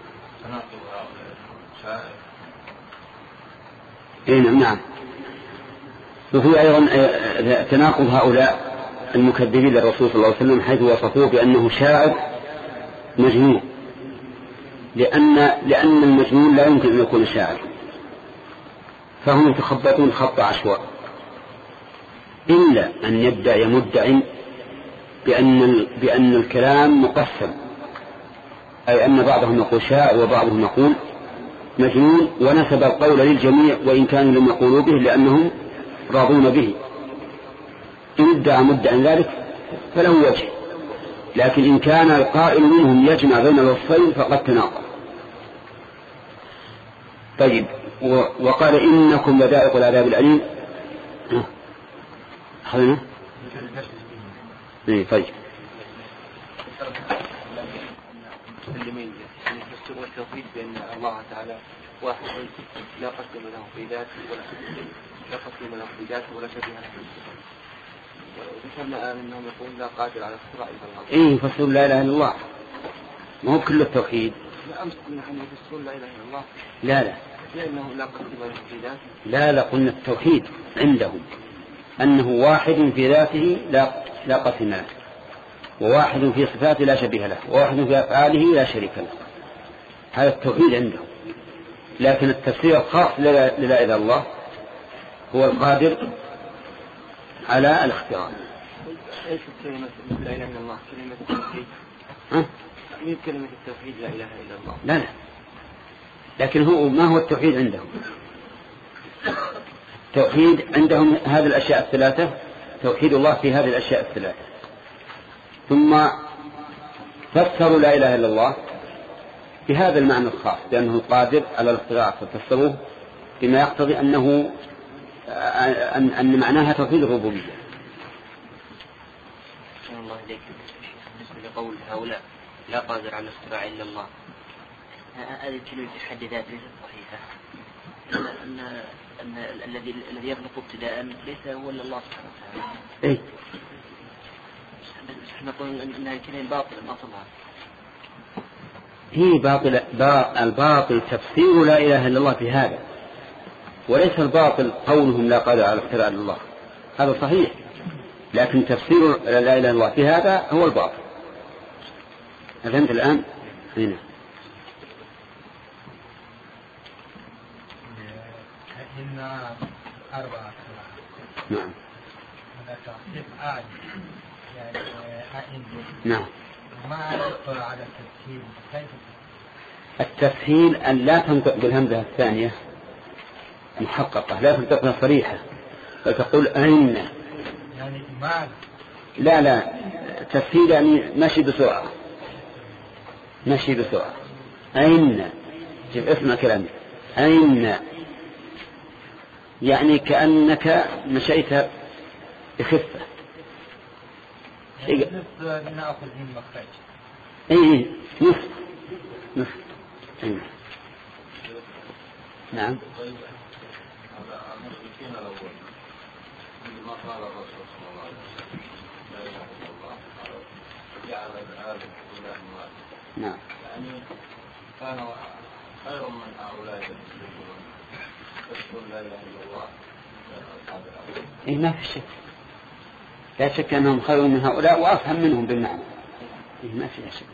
إيه نعم. وفي أيضا تناقض هؤلاء المكذبين للرسول صلى الله عليه وسلم حيث وصفوه بأنه شاعر مجنون، لأن لأن المجنون لا يمكن أن يكون شاعر، فهم يتخبطون خط عشواء، إلا أن يبدأ مدعي بأن بأن الكلام مقسم، أي أن بعضهم يقول شاعر وبعضهم يقول مجنون، ونسب القول للجميع وإن كانوا لم يقولوا به لأنهم راضون به. إن ادعى مدعي ذلك فله وجه، لكن إن كان القائل منهم يجمع بين الوصفين فقد تناقض. طيب، وقال: إنكم لذائق العذاب الأليم. أخذنا؟ إيه طيب. والتوحيد بأن الله تعالى واحد لا قسم له في ذاته ولا لا قسم له في ذاته ولا شبيه له. وذكرنا أنهم يقولون لا قادر على اختراع الله. إيه يفسرون لا إله إلا الله، ما هو كل التوحيد. لا أمس قلنا أن يفسرون لا إله إلا الله. لا لا. لأنه لا قسم له في ذاته. لا لا، قلنا التوحيد عندهم أنه واحد في ذاته لا لا قسم له، وواحد في صفاته لا شبيه له، وواحد في أفعاله لا شريك له. هذا التوحيد عندهم. لكن التفسير الخاص لا إله إلا الله هو القادر على الاختراع. ايش كلمة لا إله إلا الله؟ كلمة التوحيد. ها؟ مين كلمة التوحيد لا إله إلا الله؟ لا لا. لكن هو ما هو التوحيد عندهم؟ التوحيد عندهم هذه الأشياء الثلاثة، توحيد الله في هذه الأشياء الثلاثة. ثم فسروا لا إله إلا الله بهذا المعنى الخاص لأنه قادر على الاختراع، ففسروه بما يقتضي أنه أن, أن معناها توحيد الربوبية. الله إليك بالنسبة لقول هؤلاء لا قادر على الاختراع إلا الله، هذه الكلمة في حد ذاتها ليست صحيحة، أن أن الذي الذي يخلق ابتداء ليس هو إلا الله سبحانه وتعالى. إيه. نحن نقول أن الكلمة باطلة أصلها. هي باطل، الباطل تفسير لا إله إلا الله في هذا، وليس الباطل قولهم لا قادر على الاختراع إلا الله، هذا صحيح، لكن تفسير لا إله إلا الله في هذا هو الباطل. فهمت الآن؟ هنا إن أربعة. نعم. هذا تحقيق آية يعني أئن. نعم. ما يدخل على التسهيل كيف؟ التسهيل أن لا تنطق بالهمزة الثانية محققة، لا تنطقها صريحة، فتقول أين. يعني ما. لا لا، تسهيل يعني مشي بسرعة، مشي بسرعة. أين، شوف اسمع كلامي، أين يعني كأنك مشيت بخفة. يعني نصف نأخذ من مخرج. إيه نصف نصف. أيه. نعم. نعم. يعني كان خير من هؤلاء يقولون لا إله إلا الله. إيه ما في شك، لا شك أنهم خير من هؤلاء وأفهم منهم بالمعنى. إيه ما في شك.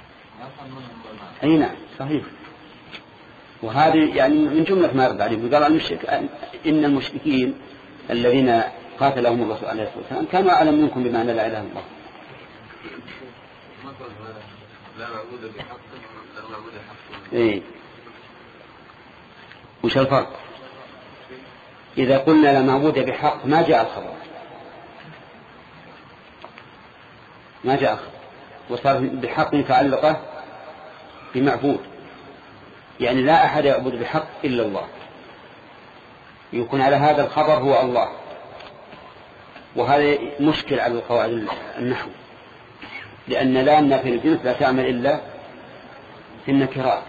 أي نعم صحيح. وهذه يعني من جملة ما يرد عليهم. قال المشرك إن المشركين الذين قاتلهم الرسول عليه الصلاة والسلام كانوا أعلم منكم بمعنى لا إله إلا الله. لا معبود بحق لا معبود بحق. إيه. وش الفرق؟ إذا قلنا لا معبود بحق ما جاء الخبر، ما جاء الخبر، وصار بحق متعلقة بمعبود، يعني لا أحد يعبد بحق إلا الله، يكون على هذا الخبر هو الله، وهذا مشكل على القواعد النحو، لأن لا النفي الجنس لا تعمل إلا في النكرات.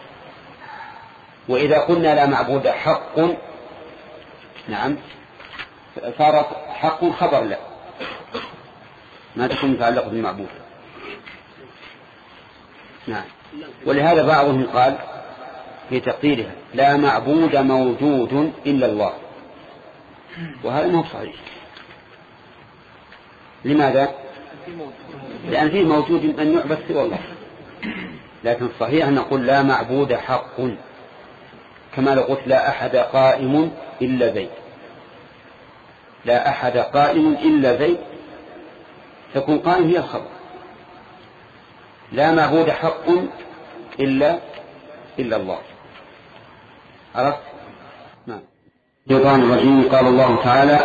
وإذا قلنا لا معبود حق، نعم، صارت حق خبر لا، ما تكون متعلقة بالمعبود. نعم. ولهذا بعضهم قال في تقديرها لا معبود موجود إلا الله، وهذا ما هو صحيح. لماذا؟ لأن فيه موجود أن يعبد سوى الله، لكن الصحيح أن نقول لا معبود حق، كما لو قلت لا أحد قائم إلا زيد، لا أحد قائم إلا زيد، تكون قائم هي الخبر. لا معبود حق إلا إلا الله. عرفت؟ نعم. الشيطان الرجيم. قال الله تعالى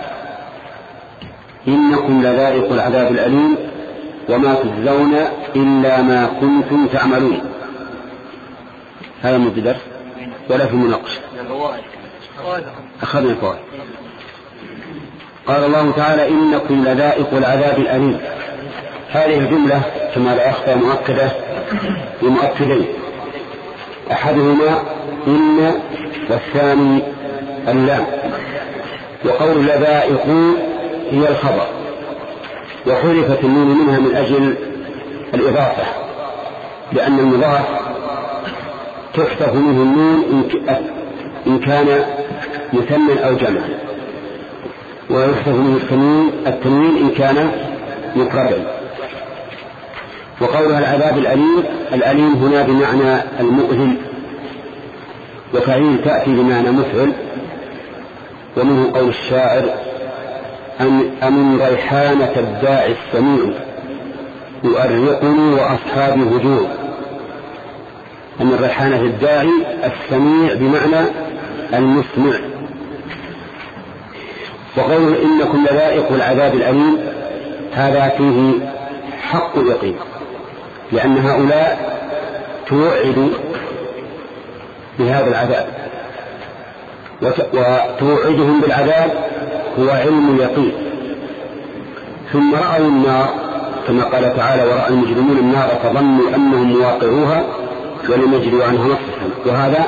إنكم لذائق العذاب الأليم وما تجزون إلا ما كنتم تعملون. هذا مو بدرس ولا في مناقشة، أخذنا الفوائد. قال الله تعالى إنكم لذائق العذاب الأليم. هذه الجملة كما لا يخفى مؤكدة بمؤكدين، أحدهما إن والثاني اللام. وقول لذائق هي الخبر، وحرفت النون منها من أجل الإضافة، لأن المضاف تحذف منه النون إن كان مثنى أو جمع، ويحذف منه التنوين إن كان مفردا. وقولها العذاب الأليم، الأليم هنا بمعنى المؤلم، وفعيل تأتي بمعنى مفعل. ومنه قول الشاعر: أمن ريحانة الداعي السميع يؤرقني وأصحابي هجوع. أمن ريحانة الداعي السميع بمعنى المسمع. وقوله إنكم لذائق العذاب الأليم هذا فيه حق يقين، لأن هؤلاء توعد بهذا العذاب، وتوعدهم بالعذاب هو علم اليقين. ثم رأوا النار كما قال تعالى: ورأى المجرمون النار فظنوا أنهم مواقعوها ولم يجدوا عنها مصرفا، وهذا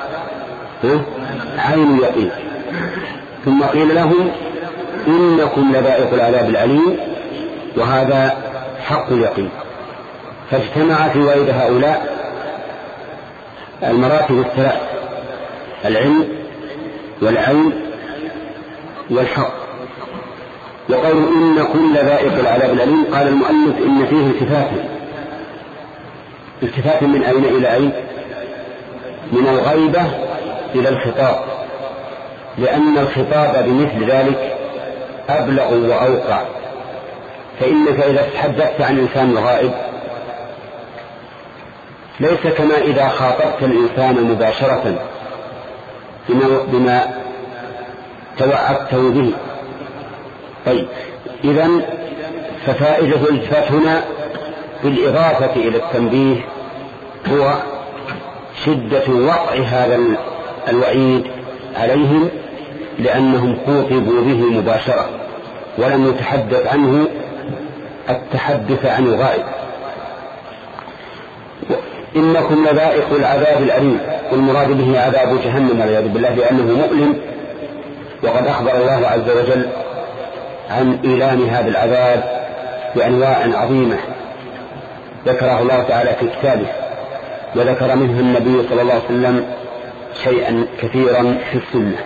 عين اليقين. ثم قيل لهم: إنكم لذائق العذاب الأليم، وهذا حق اليقين. فاجتمع في وعيد هؤلاء المراتب الثلاث: العلم والعين والحق. وقول إنكم لذائق العذاب الأليم قال المؤلف إن فيه التفاتا. التفاتا من أين إلى أين؟ من الغيبة إلى الخطاب، لأن الخطاب بمثل ذلك أبلغ وأوقع. فإنك إذا تحدثت عن الإنسان الغائب ليس كما إذا خاطبت الإنسان مباشرة بما, بما توعدته به. طيب، إذن ففائدة الالتفات هنا بالإضافة إلى التنبيه هو شدة وقع هذا الوعيد عليهم، لأنهم خوطبوا به مباشرة ولم يتحدث عنه التحدث عن الغائب. إنكم لذائق العذاب الأليم، والمراد به عذاب جهنم والعياذ بالله، لأنه مؤلم. وقد أخبر الله عز وجل عن إيلام هذا العذاب بأنواع عظيمة ذكره الله تعالى في كتابه، وذكر منه النبي صلى الله عليه وسلم شيئا كثيرا في السنة.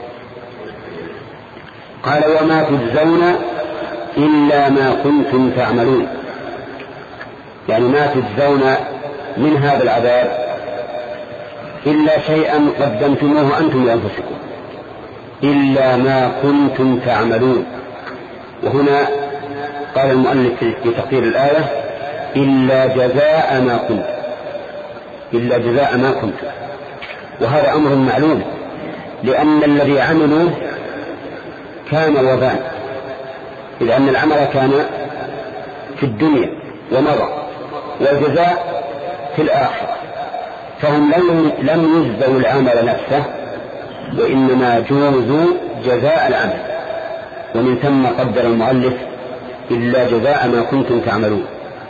قال: وما تجزون إلا ما كنتم تعملون، يعني ما تجزون من هذا العذاب إلا شيئا قدمتموه أنتم لأنفسكم، إلا ما كنتم تعملون. وهنا قال المؤلف في تقدير الآية: إلا جزاء ما كنتم، إلا جزاء ما كنتم. وهذا أمر معلوم، لأن الذي عملوه كان وبان، إذ أن العمل كان في الدنيا ومضى، والجزاء في الآخرة، فهم لم يجزوا العمل نفسه، وإنما جوزوا جزاء العمل. ومن ثم قدر المؤلف: إلا جزاء ما كنتم تعملون.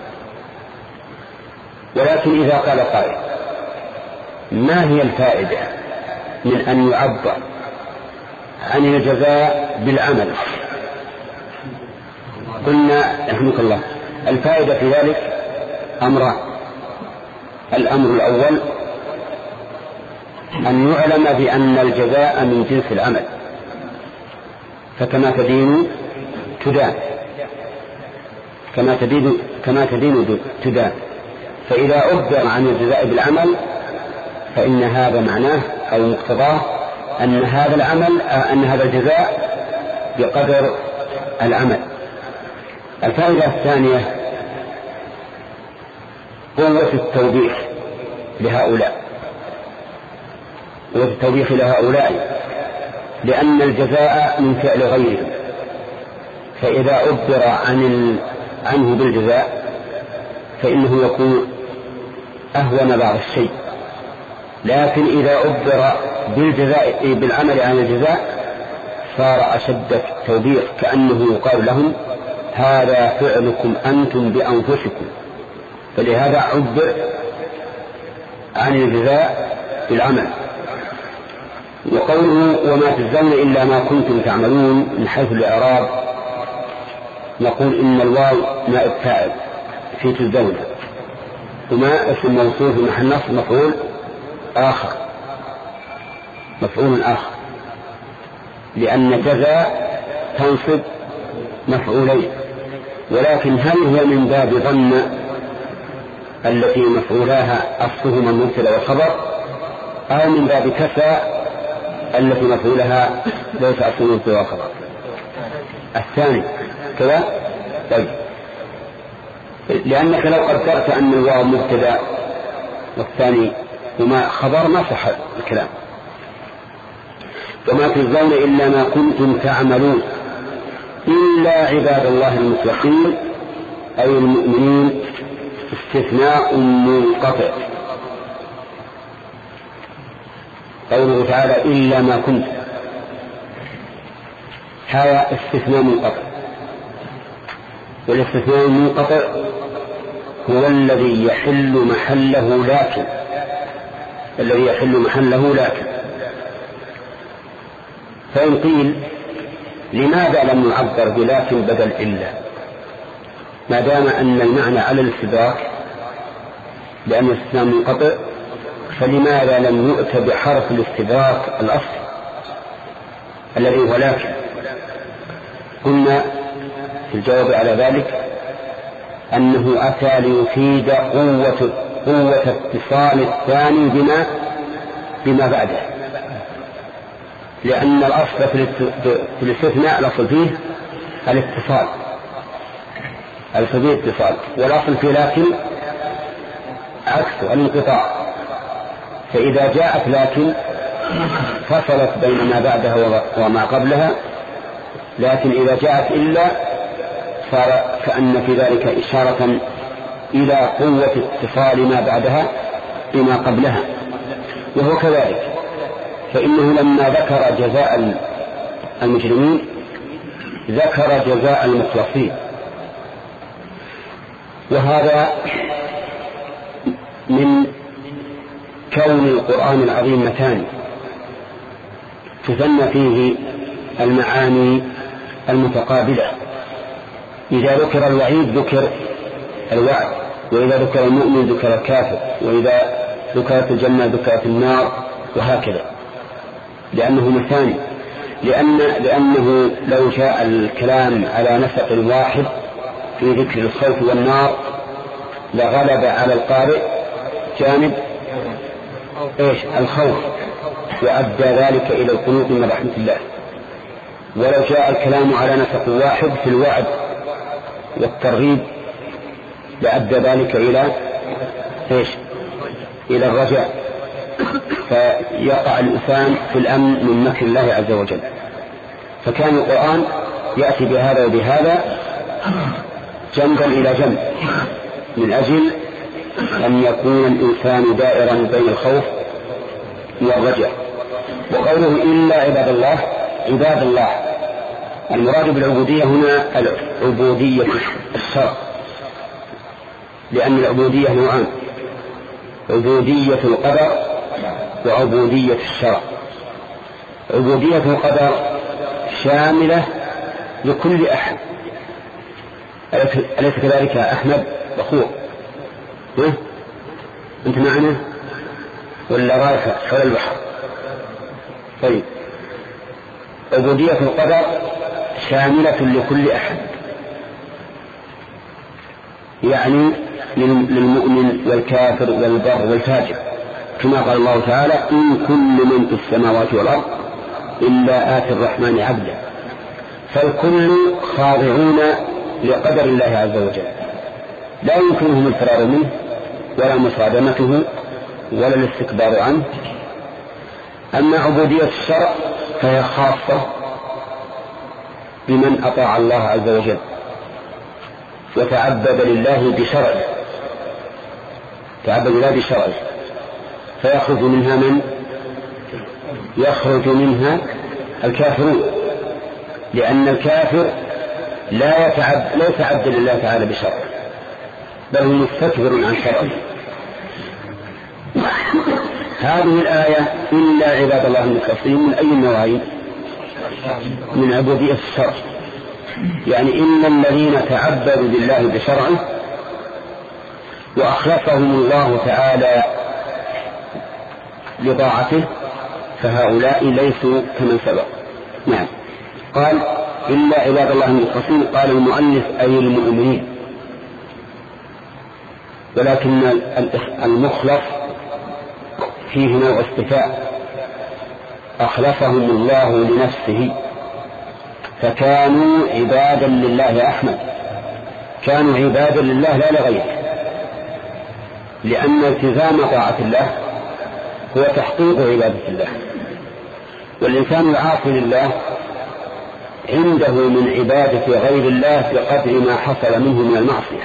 ولكن إذا قال قائل: ما هي الفائدة من أن يعبر عن الجزاء بالعمل؟ قلنا رحمك الله الفائدة في ذلك أمران. الأمر الأول أن يعلم بأن الجزاء من جنس العمل، فكما تدين تدان، كما تدين كما تدين تدان. فإذا أخبر عن الجزاء بالعمل فإن هذا معناه أو مقتضاه أن هذا العمل أن هذا الجزاء بقدر العمل. الفائدة الثانية قوة التوبيخ لهؤلاء، قوة التوبيخ لهؤلاء، لأن الجزاء من فعل غيرهم، فإذا أخبر عن عنه بالجزاء فإنه يكون أهون بعض الشيء. لكن إذا أخبر بالجزاء بالعمل عن الجزاء صار أشد التوبيخ، كأنه يقال لهم: هذا فعلكم أنتم بأنفسكم. فلهذا عبر عن الجزاء بالعمل. وقوله: وما تجزون إلا ما كنتم تعملون، من حيث الإعراب نقول إن الواو نائب فاعل في تجزون، وما اسم موصول في محل نصب مفعول آخر، مفعول آخر، لأن جزاء تنصب مفعولين. ولكن هل هي من باب ظن التي مفعولاها أصلهما المبتدأ والخبر، أو من باب كسى التي مفعولها ليس أصل سوى خبر. الثاني كذا طيب، لأنك لو قدرت أن الواو مبتدأ والثاني وما خبر ما صح الكلام. وما تجزون إلا ما كنتم تعملون إلا عباد الله المخلصين أي المؤمنين، استثناء منقطع. قوله تعالى إلا ما كنتم، هذا استثناء منقطع، والاستثناء المنقطع هو الذي يحل محله لكن الذي يحل محله لكن فإن قيل لماذا لم يعبر بلكن بدل إلا، ما دام أن المعنى على الاستدراك لأن الاستثناء منقطع، فلماذا لم يؤت بحرف الاستدراك الأصل الذي هو لكن؟ قلنا في الجواب على ذلك أنه أتى ليفيد قوة قوة اتصال الثاني بما بما بعده، لأن الأصل في الاستثناء الأصل فيه الاتصال الأصل فيه اتصال، والأصل فيه لكن عكسه الانقطاع. فإذا جاءت لكن فصلت بين ما بعدها وما قبلها، لكن إذا جاءت إلا صار كأن في ذلك إشارة إلى قوة اتصال ما بعدها بما قبلها. وهو كذلك، فإنه لما ذكر جزاء المجرمين ذكر جزاء المخلصين، وهذا من كون القرآن العظيم متان تثنى فيه المعاني المتقابلة. إذا ذكر الوعيد ذكر الوعد، وإذا ذكر المؤمن ذكر الكافر، وإذا ذكرت الجنة ذكرت النار، وهكذا، لأنه مثاني. لأن لأنه لو جاء الكلام على نسق واحد في ذكر الخوف والنار لغلب على القارئ جانب إيش الخوف، وأدى ذلك إلى القنوط من رحمة الله. ولو جاء الكلام على نسق واحد في الوعد والترغيب لأدى ذلك إلى إيش إلى الرجاء، فيقع الإنسان في الأمن من مكر الله عز وجل. فكان القرآن يأتي بهذا وبهذا جنبا إلى جنب من أجل أن يكون الإنسان دائرا بين الخوف والرجاء. وقوله إلا عباد الله، عباد الله المراد بالعبودية هنا العبودية الشرع، لأن العبودية نوعان: عبودية القدر وعبودية الشرع. عبودية القدر شاملة لكل أحد، أليس كذلك يا أحمد بخور؟ أنت معنا ولا رايح حول البحر؟ طيب، عبودية القدر شاملة لكل أحد، يعني للمؤمن والكافر والبر والفاجر، كما قال الله تعالى: إن كل من في السماوات والأرض إلا آتي الرحمن عبدا. فالكل خاضعون لقدر الله عز وجل، لا يمكنهم الفرار منه ولا مصادمته ولا الاستكبار عنه. أما عبودية الشرع فهي خاصة بمن أطاع الله عز وجل وتعبد لله بشرعه، تعبد لله بشرعه، فيخرج منها من يخرج منها الكافرون، لأن الكافر لا يتعب لا يتعبد لله تعالى بشرعه، بل هو مستكبر عن شرعه. هذه الآية إلا عباد الله المخلصين من أي النوعين؟ من عبودية الشرع، يعني إن الذين تعبدوا لله بشرعه وأخلصهم الله تعالى لطاعته فهؤلاء ليسوا كمن سبق. نعم، قال إلا عباد الله المخلصين، قال المؤلف أي المؤمنين، ولكن المخلص فيه نوع اصطفاء، أخلفهم الله لنفسه فكانوا عبادا لله أحمد، كانوا عبادا لله لا لغيره، لأن التزام طاعة الله هو تحقيق عبادة الله، والإنسان العاصي لله عنده من عبادة غير الله بقدر ما حصل منه من المعصية.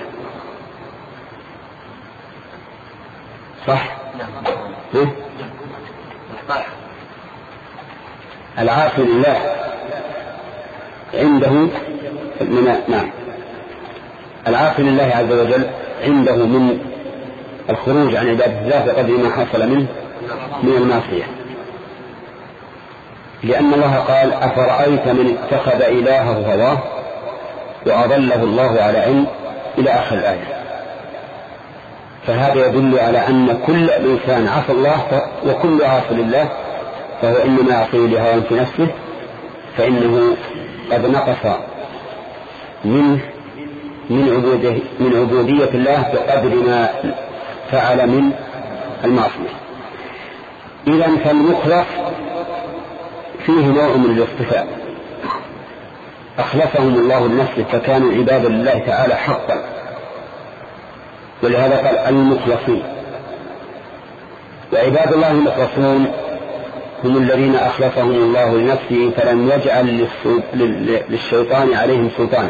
صح؟ ها؟ العاصي لله عنده من نعم العاصي لله عز وجل عنده من الخروج عن عبادة الله بقدر ما حصل منه من المعصية، لأن الله قال أفرأيت من اتخذ إلهه هواه وأضله الله على علم إلى آخر الآية. فهذا يدل على أن كل إنسان عصى الله وكل عاصي لله فهو إنما يعصي لهواه في نفسه، فإنه قد نقص منه من عبودية, من عبودية الله بقدر ما فعل من المعصية. إذن فالمخلص فيه نوع من الاصطفاء، أخلفهم الله لنفسه فكانوا عبادا لله تعالى حقا، ولهذا قال المخلصين. وعباد الله المخلصون هم الذين أخلفهم الله لنفسه فلم يجعل للشيطان عليهم سلطانا،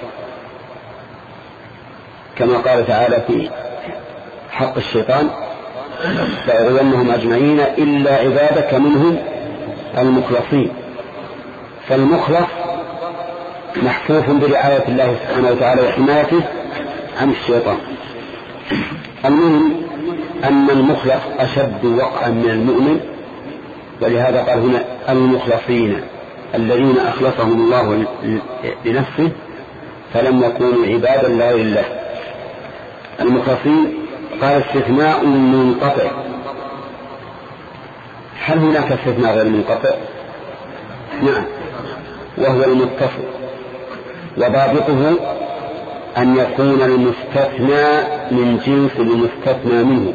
كما قال تعالى في حق الشيطان فأغوينهم أجمعين إلا عبادك منهم المخلصين. فالمخلص محفوف برعاية الله سبحانه وتعالى وحمايته عن الشيطان. المهم أن المخلص أشد وقعا من المؤمن، ولهذا قال هنا المخلصين الذين أخلصهم الله لنفسه فلم يكونوا عبادا لغير الله. المخلصين قال استثناء منقطع. هل هناك استثناء غير منقطع؟ نعم، وهو المتصل، وضابطه أن يكون المستثنى من جنس المستثنى منه،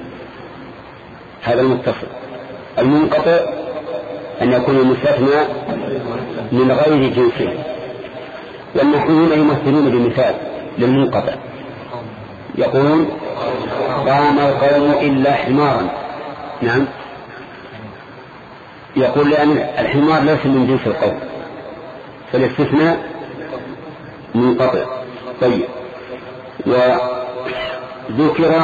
هذا المتصل. المنقطع أن يكون المستثنى من غير جنسه. والنحويون يمثلون بمثال للمنقطع، يقولون قام القوم إلا حمارا. نعم، يقول لأن الحمار ليس من جنس القوم فالاستثناء منقطع. طيب، وذكر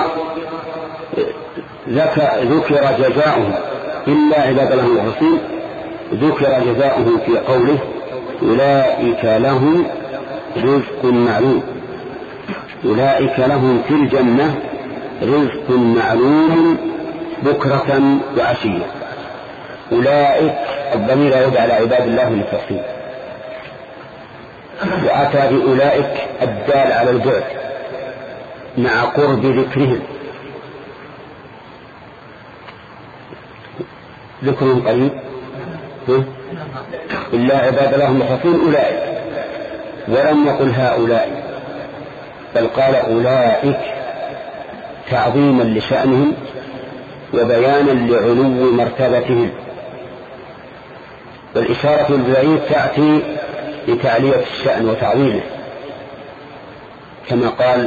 ذكر جزاؤه إلا عباد الله المخلصين، ذكر جزاؤه في قوله أولئك لهم رزق معلوم، أولئك لهم في الجنة رزق معلوم بكرة وعشية. أولئك الضمير يعود على عباد الله المخلصين، وأتى بأولئك الدال على البعد مع قرب ذكرهم، ذكرهم قريب إلا عباد الله المخلصين أولئك، ولم يقل هؤلاء بل قال أولئك تعظيما لشأنهم وبيانا لعلو مرتبتهم. والإشارة البعيد تأتي لتعلية الشأن وتعظيمه، كما قال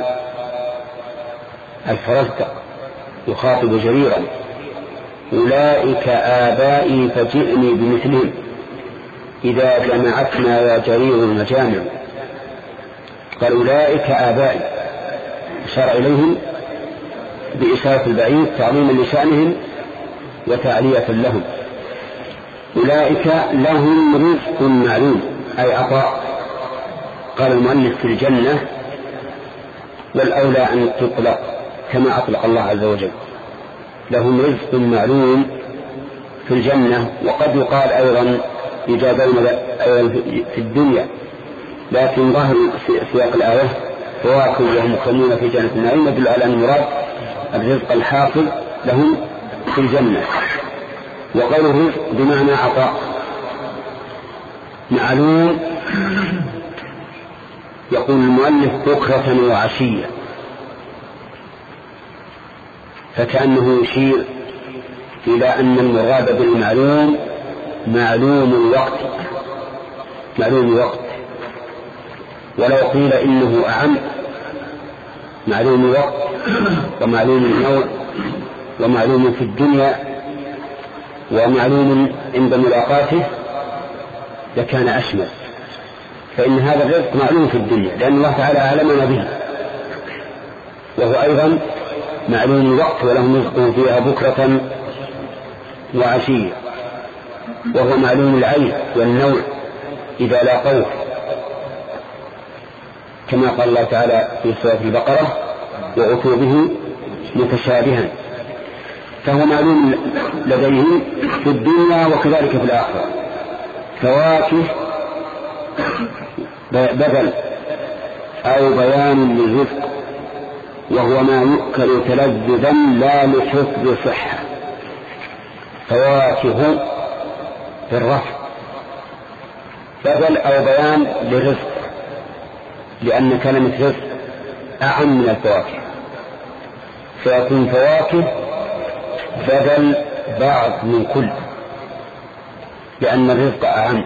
الفرزدق يخاطب جريرا أولئك آبائي فجئني بمثلهم إذا جمعتنا يا جرير المجامع. قال أولئك آبائي، أشار إليهم بإشارة البعيد تعظيما لشأنهم وتعلية لهم. أولئك لهم رزق معلوم أي عطاء. قال المؤلف في الجنة، والأولى أن تطلق كما أطلق الله عز وجل، لهم رزق معلوم في الجنة. وقد يقال أيضا يجازون في الدنيا، لكن ظاهر سياق الآية فواكه وهم مكرمون في جنة النعيم يدل على أن المراد الرزق الحاصل لهم في الجنة. وقالوا الرزق بمعنى عطاء معلوم. يقول المؤلف بكرة وعشية، فكأنه يشير إلى أن المراد بالمعلوم معلوم الوقت معلوم الوقت ولو قيل إنه أعم معلوم الوقت ومعلوم النوع ومعلوم في الدنيا ومعلوم عند ملاقاته لكان أشمل، فإن هذا الرزق معلوم في الدنيا لأن الله تعالى أعلمنا به، وهو أيضا معلوم الوقت ولهم رزقهم فيها بكرة وعشية، وهو معلوم العين والنوع إذا لاقوه، كما قال الله تعالى في سورة البقرة وأتوا به متشابها، فهو معلوم لديهم في الدنيا وكذلك في الآخرة. فواكه بدل أو بيان للرزق، وهو ما يؤكل تلذذا لا لحفظ صحة. فواكه في الرفع بدل أو بيان للرزق، لأن كلمة رزق أعم من الفواكه، فيكون فواكه بدل بعض من كل، لأن الرزق أعم.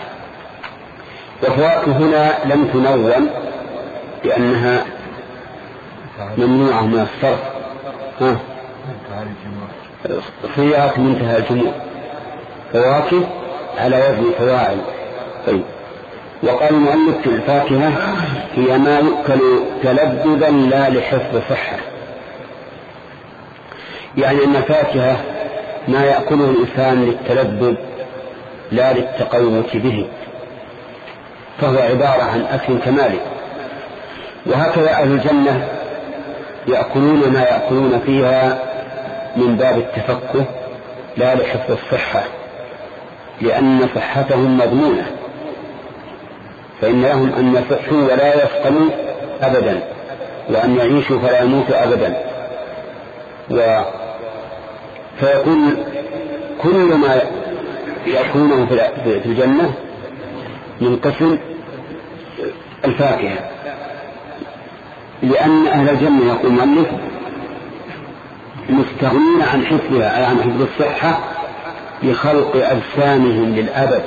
وفواكه هنا لم تنون لأنها ممنوعة من الصرف، ها صيغة منتهى الجموع، فواكه على وزن فواعل. طيب، وقال المؤلف في الفاكهة هي ما يؤكل تلذذا لا لحفظ صحة، يعني أن الفاكهة ما يأكله الإنسان للتلذذ لا للتقوت به، فهو عبارة عن أكل كمالي. وهكذا أهل الجنة يأكلون ما يأكلون فيها من باب التفكه لا لحفظ الصحة، لأن صحتهم مضمونة، فإن لهم أن يصحوا ولا يسقموا أبدا، وأن يعيشوا فلا يموتوا أبدا. و... فيكون كل ما يأكلونه في الجنة من قسم الفاكهة، لأن أهل الجنة يقول المؤلف مستغنين عن حفظها أي عن حفظ الصحة لخلق أجسامهم للأبد.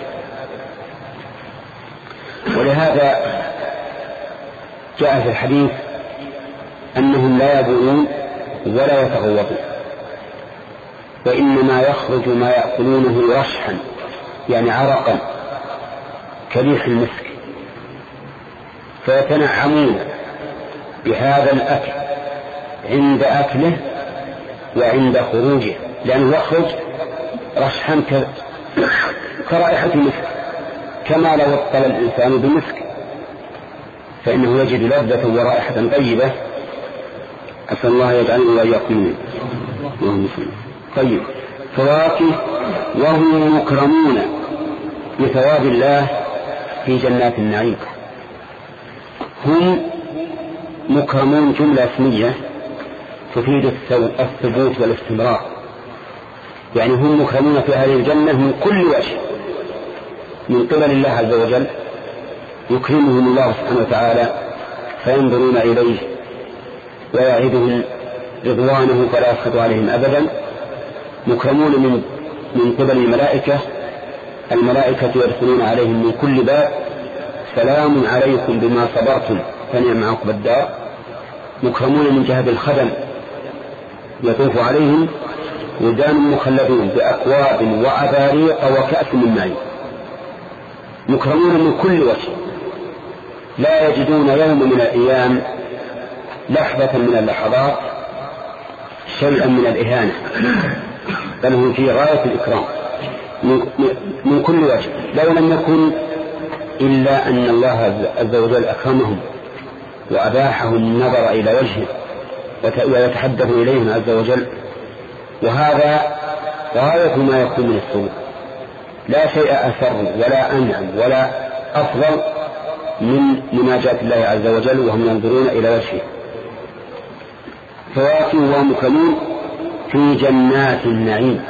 ولهذا جاء في الحديث أنهم لا يبؤون ولا يتغوطون، وإنما يخرج ما يأكلونه رشحا يعني عرقا كريح المسك، فيتنعمون بهذا الأكل عند أكله وعند خروجه، لأنه يخرج رشحا كرائحة المسك، كما لو اطل الإنسان بالمسك فإنه يجد لذة ورائحة طيبة. أسأل الله يجعلنا وإياكم منه. طيب، فواكه وهم مكرمون بثواب الله في جنات النعيم. هم مكرمون جملة اسمية تفيد الثبوت والاستمرار، يعني هم مكرمون في هذه الجنة من كل وجه من قبل الله عز وجل، يكرمهم الله سبحانه وتعالى فينظرون إليه ويعيدهم رضوانه فلا يسخط عليهم أبدا. مكرمون من من قبل الملائكة، الملائكة يدخلون عليهم من كل باب سلام عليكم بما صبرتم فنعم عقبى الدار. مكرمون من جهة الخدم، يطوف عليهم ولدان مخلدون بأكواب وأباريق وكأس من معين. مكرمون من كل وجه، لا يجدون يوم من الأيام لحظة من اللحظات شيئا من الإهانة، بل هم في غاية الإكرام من كل وجه. لو لم يكن إلا أن الله عز وجل أكرمهم وأباحهم النظر إلى وجهه ويتحدث إليهم عز وجل، وهذا غاية ما يكون من السرور. لا شيء أسر ولا أنعم ولا أفضل من مناجاة الله عز وجل وهم ينظرون إلى وجهه. فواكه ومكرمون في جنات النعيم.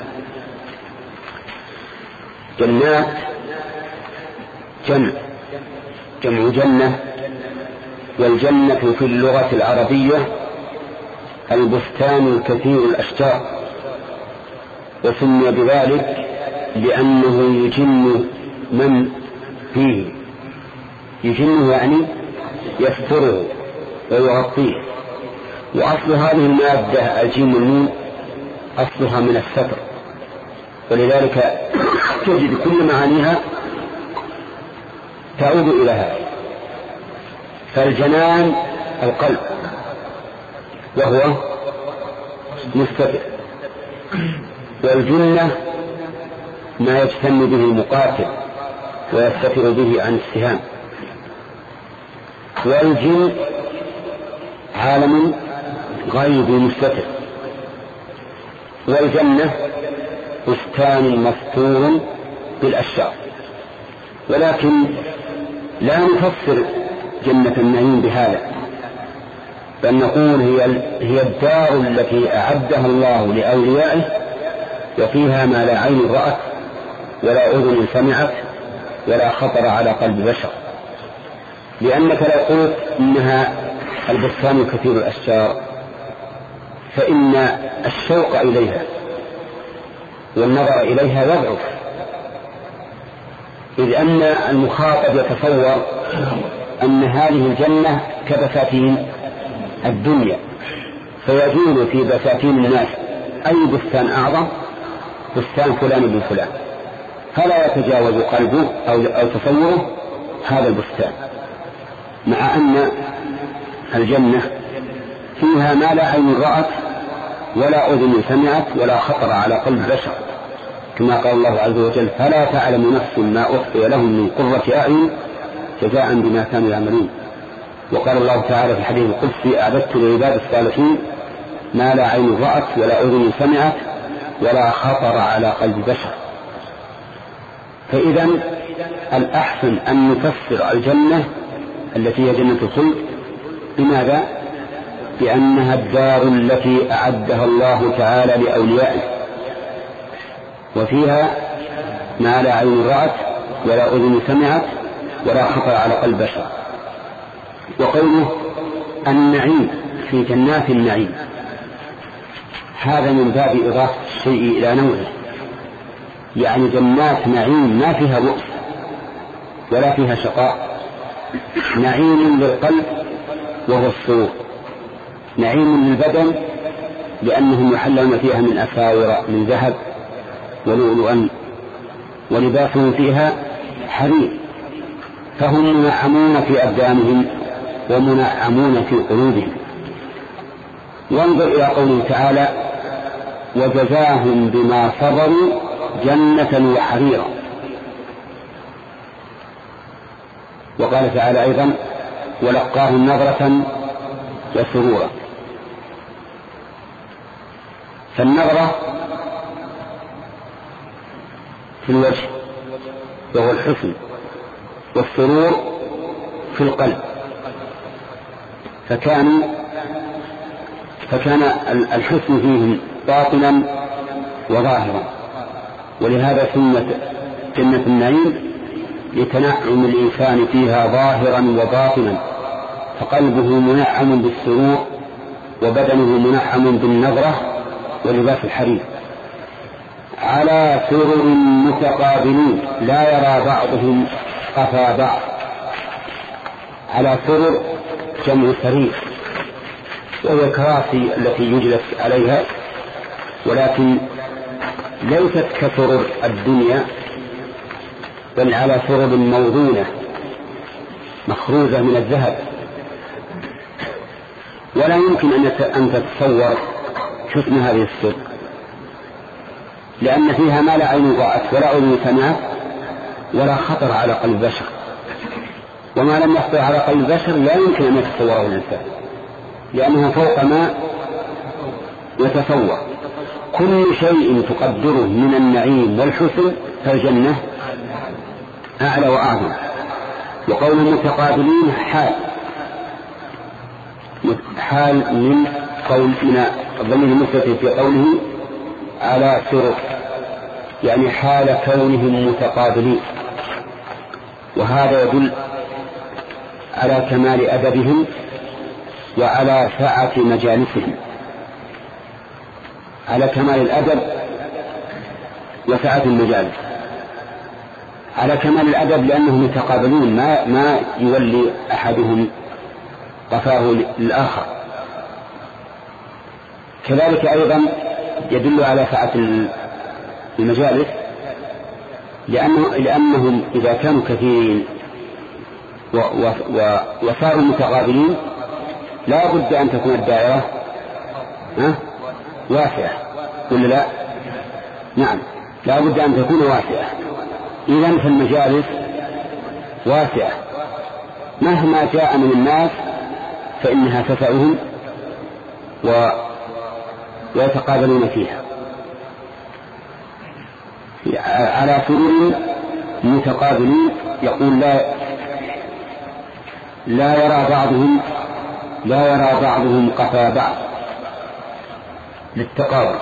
جنات جمع جمع جنة، والجنة في اللغة العربية البستان الكثير الأشجار، وسمي بذلك لأنه يجن من فيه، يجنه يعني يستره ويغطيه. وأصل هذه المادة الجيم والنون أصلها من الستر، ولذلك تجد كل معانيها تعود إلى هذا. فالجنان القلب وهو مستتر، والجنة ما يجتن به المقاتل ويستتر به عن السهام. والجن عالم غيبي مستتر. والجنة بستان مستور بالأشجار. ولكن لا نفسر جنة النعيم بهذا، بل نقول هي هي الدار التي أعدها الله لأوليائه، وفيها ما لا عين رأت ولا أذن سمعت ولا خطر على قلب بشر. لأنك لو قلت إنها البستان كثير الأشجار فإن الشوق إليها والنظر إليها يضعف، إذ أن المخاطب يتصور أن هذه الجنة كبساتين الدنيا، فيجول في بساتين الناس أي بستان أعظم، بستان فلان بن فلان، فلا يتجاوز قلبه أو, أو تصوره هذا البستان، مع أن الجنة فيها ما لا عين رأت ولا أذن سمعت ولا خطر على قلب بشر، كما قال الله عز وجل: فلا تعلم نفس ما أخفي لهم من قرة أعين جزاء بما كانوا يعملون. وقال الله تعالى في الحديث القدسي: أعددت لعباد الصالحين ما لا عين رأت ولا أذن سمعت ولا خطر على قلب بشر. فإذا الأحسن أن نفسر الجنة التي هي جنة الخلد بماذا؟ بأنها الدار التي أعدها الله تعالى لأوليائه، وفيها ما لا عين رأت ولا أذن سمعت ولا خطر على قلب بشر. وقوله النعيم في جنات النعيم، هذا من باب إضافة الشيء إلى نوعه، يعني جنات نعيم ما فيها بؤس ولا فيها شقاء، نعيم للقلب وهو السرور، نعيم للبدن لأنهم يحلون فيها من أساور من ذهب ولؤلؤا ولباسهم فيها حرير، فهم منعمون في أبدانهم ومنعمون في قلوبهم. وانظر إلى قوله تعالى: وجزاهم بما صبروا جنة وحريرا. وقال تعالى أيضا: ولقاهم نظرة وسرورا. فالنظرة في الوجه وهو الحسن، والسرور في القلب، فكان فكان الحسن فيهم باطنا وظاهرا. ولهذا سمت جنة النعيم لتنعم الإنسان فيها ظاهرا وباطنا، فقلبه منعم بالسرور وبدنه منعم بالنظرة ولباس الحرير، على سرر متقابلين لا يرى بعضهم قفا بعض. على سرر جمع سرير، وهي الكراسي التي يجلس عليها، ولكن ليست كسرر الدنيا، بل على سرر موضونة مخروزة من الذهب. ولا يمكن أن تتصور حسن هذه السرر، لأن فيها ما لا عين رأت ولا أذن سمعت ولا خطر على قلب بشر، وما لم يخطر على قلب بشر لا يمكن أن يتصوره الإنسان، لأنه فوق ما يتصور. كل شيء تقدره من النعيم والحسن فالجنة أعلى وأعظم. وقول المتقابلين حال حال من قول من الضمير المستتر في قوله على سرر، يعني حال كونهم متقابلين، وهذا يدل على كمال أدبهم وعلى سعة مجالسهم، على كمال الأدب وسعة المجالس على كمال الأدب، لأنهم يتقابلون، ما, ما يولي أحدهم قفاه للآخر. كذلك أيضا يدل على سعة المجالس لأنه لأنهم إذا كانوا كثيرين وصاروا متقابلين لا بد أن تكون الدائرة واسعة، ولا لا؟ نعم، لا بد أن تكون واسعة. إذن فالمجالس واسعة، مهما جاء من الناس فإنها تسعهم ويتقابلون فيها على سرور متقابلين. يقول لا لا يرى بعضهم لا يرى بعضهم قفا بعض للتقابل.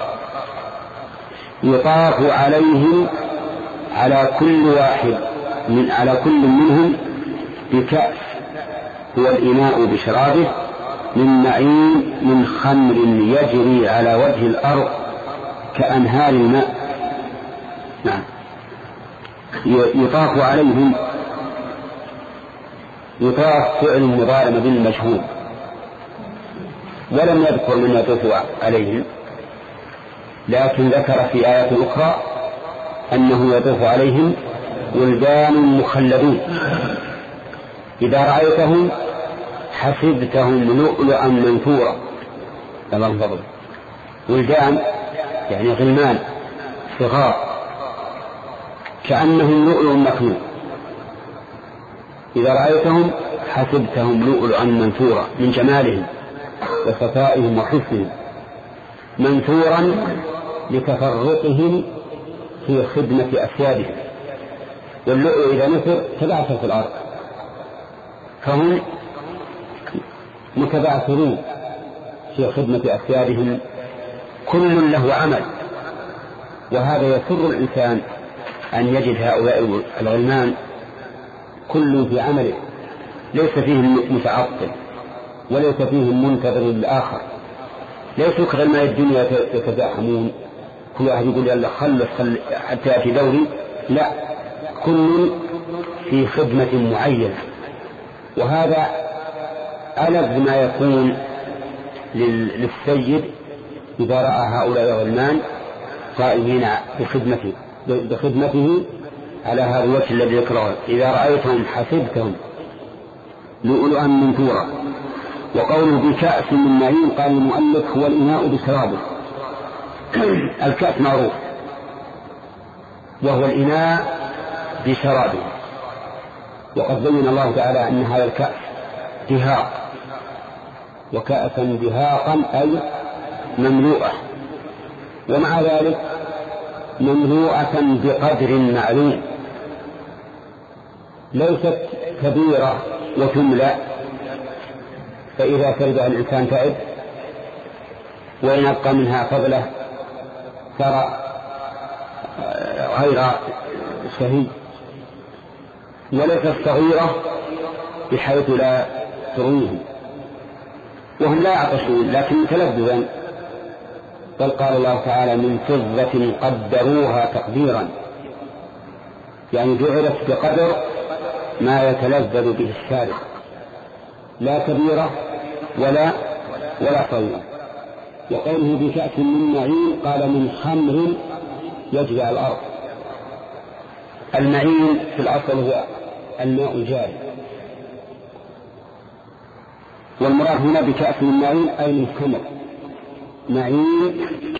يطاف عليهم على كل واحد من على كل منهم بكأس هو الإناء بشرابه من معين من خمر يجري على وجه الأرض كأنهار الماء. نعم، يطاف عليهم. يطاف فعل مضارع بالمشهور، ولم يذكر من يطوف عليهم، لكن ذكر في آيات أخرى أنه يطوف عليهم ولدان مخلدون إذا رأيتهم حسبتهم لؤلؤا منثورا. الله فضل. ولدان يعني غلمان صغار كأنهم لؤلؤ مكنون، إذا رأيتهم حسبتهم لؤلؤا منثورا من جمالهم وصفائهم وحسنهم، منثورا لتفرقهم في خدمة أسيادهم، واللؤلؤ إذا نثر تبعثر في الأرض، فهم متبعثرون في خدمة أسيادهم، كل له عمل. وهذا يسر الإنسان أن يجد هؤلاء الغلمان كل في عمله، ليس فيهم متعطل وليس فيهم منتظر للآخر، ليسوا كغلمان الدنيا يتزاحمون كل واحد يقول يلا خلص خل حتى يأتي دوري، لا، كل في خدمة معينة. وهذا ألذ ما يكون للسيد إذا رأى هؤلاء الغلمان قائمين بخدمته بخدمته على هذا الوجه الذي ذكره. إذا رأيتهم حسبتهم لؤلؤا منثورا. وقوله بكأس من معين قال المؤلف هو الإناء بشرابه. الكأس معروف وهو الإناء بشرابه، وقد بين الله تعالى أن هذا الكأس دهاق، وكأسا دهاقا أي مملوءة، ومع ذلك مملوءة بقدر معلوم، ليست كبيرة وتملأ فإذا شربها الإنسان تعب وإن أبقى منها فضلة ترى غير شهي، وليست صغيرة بحيث لا ترويهم، وهم لا يعطشون لكن تلذذا، بل قال الله تعالى من فضة قدروها تقديرا، يعني جعلت بقدر ما يتلذذ به الشارب، لا كبيرة ولا ولا صغيرة. وقوله بكأس من معين قال من خمر يجري على الأرض. المعين في الأصل هو الماء الجاري، والمراد هنا بكأس من معين أي من خمر. معين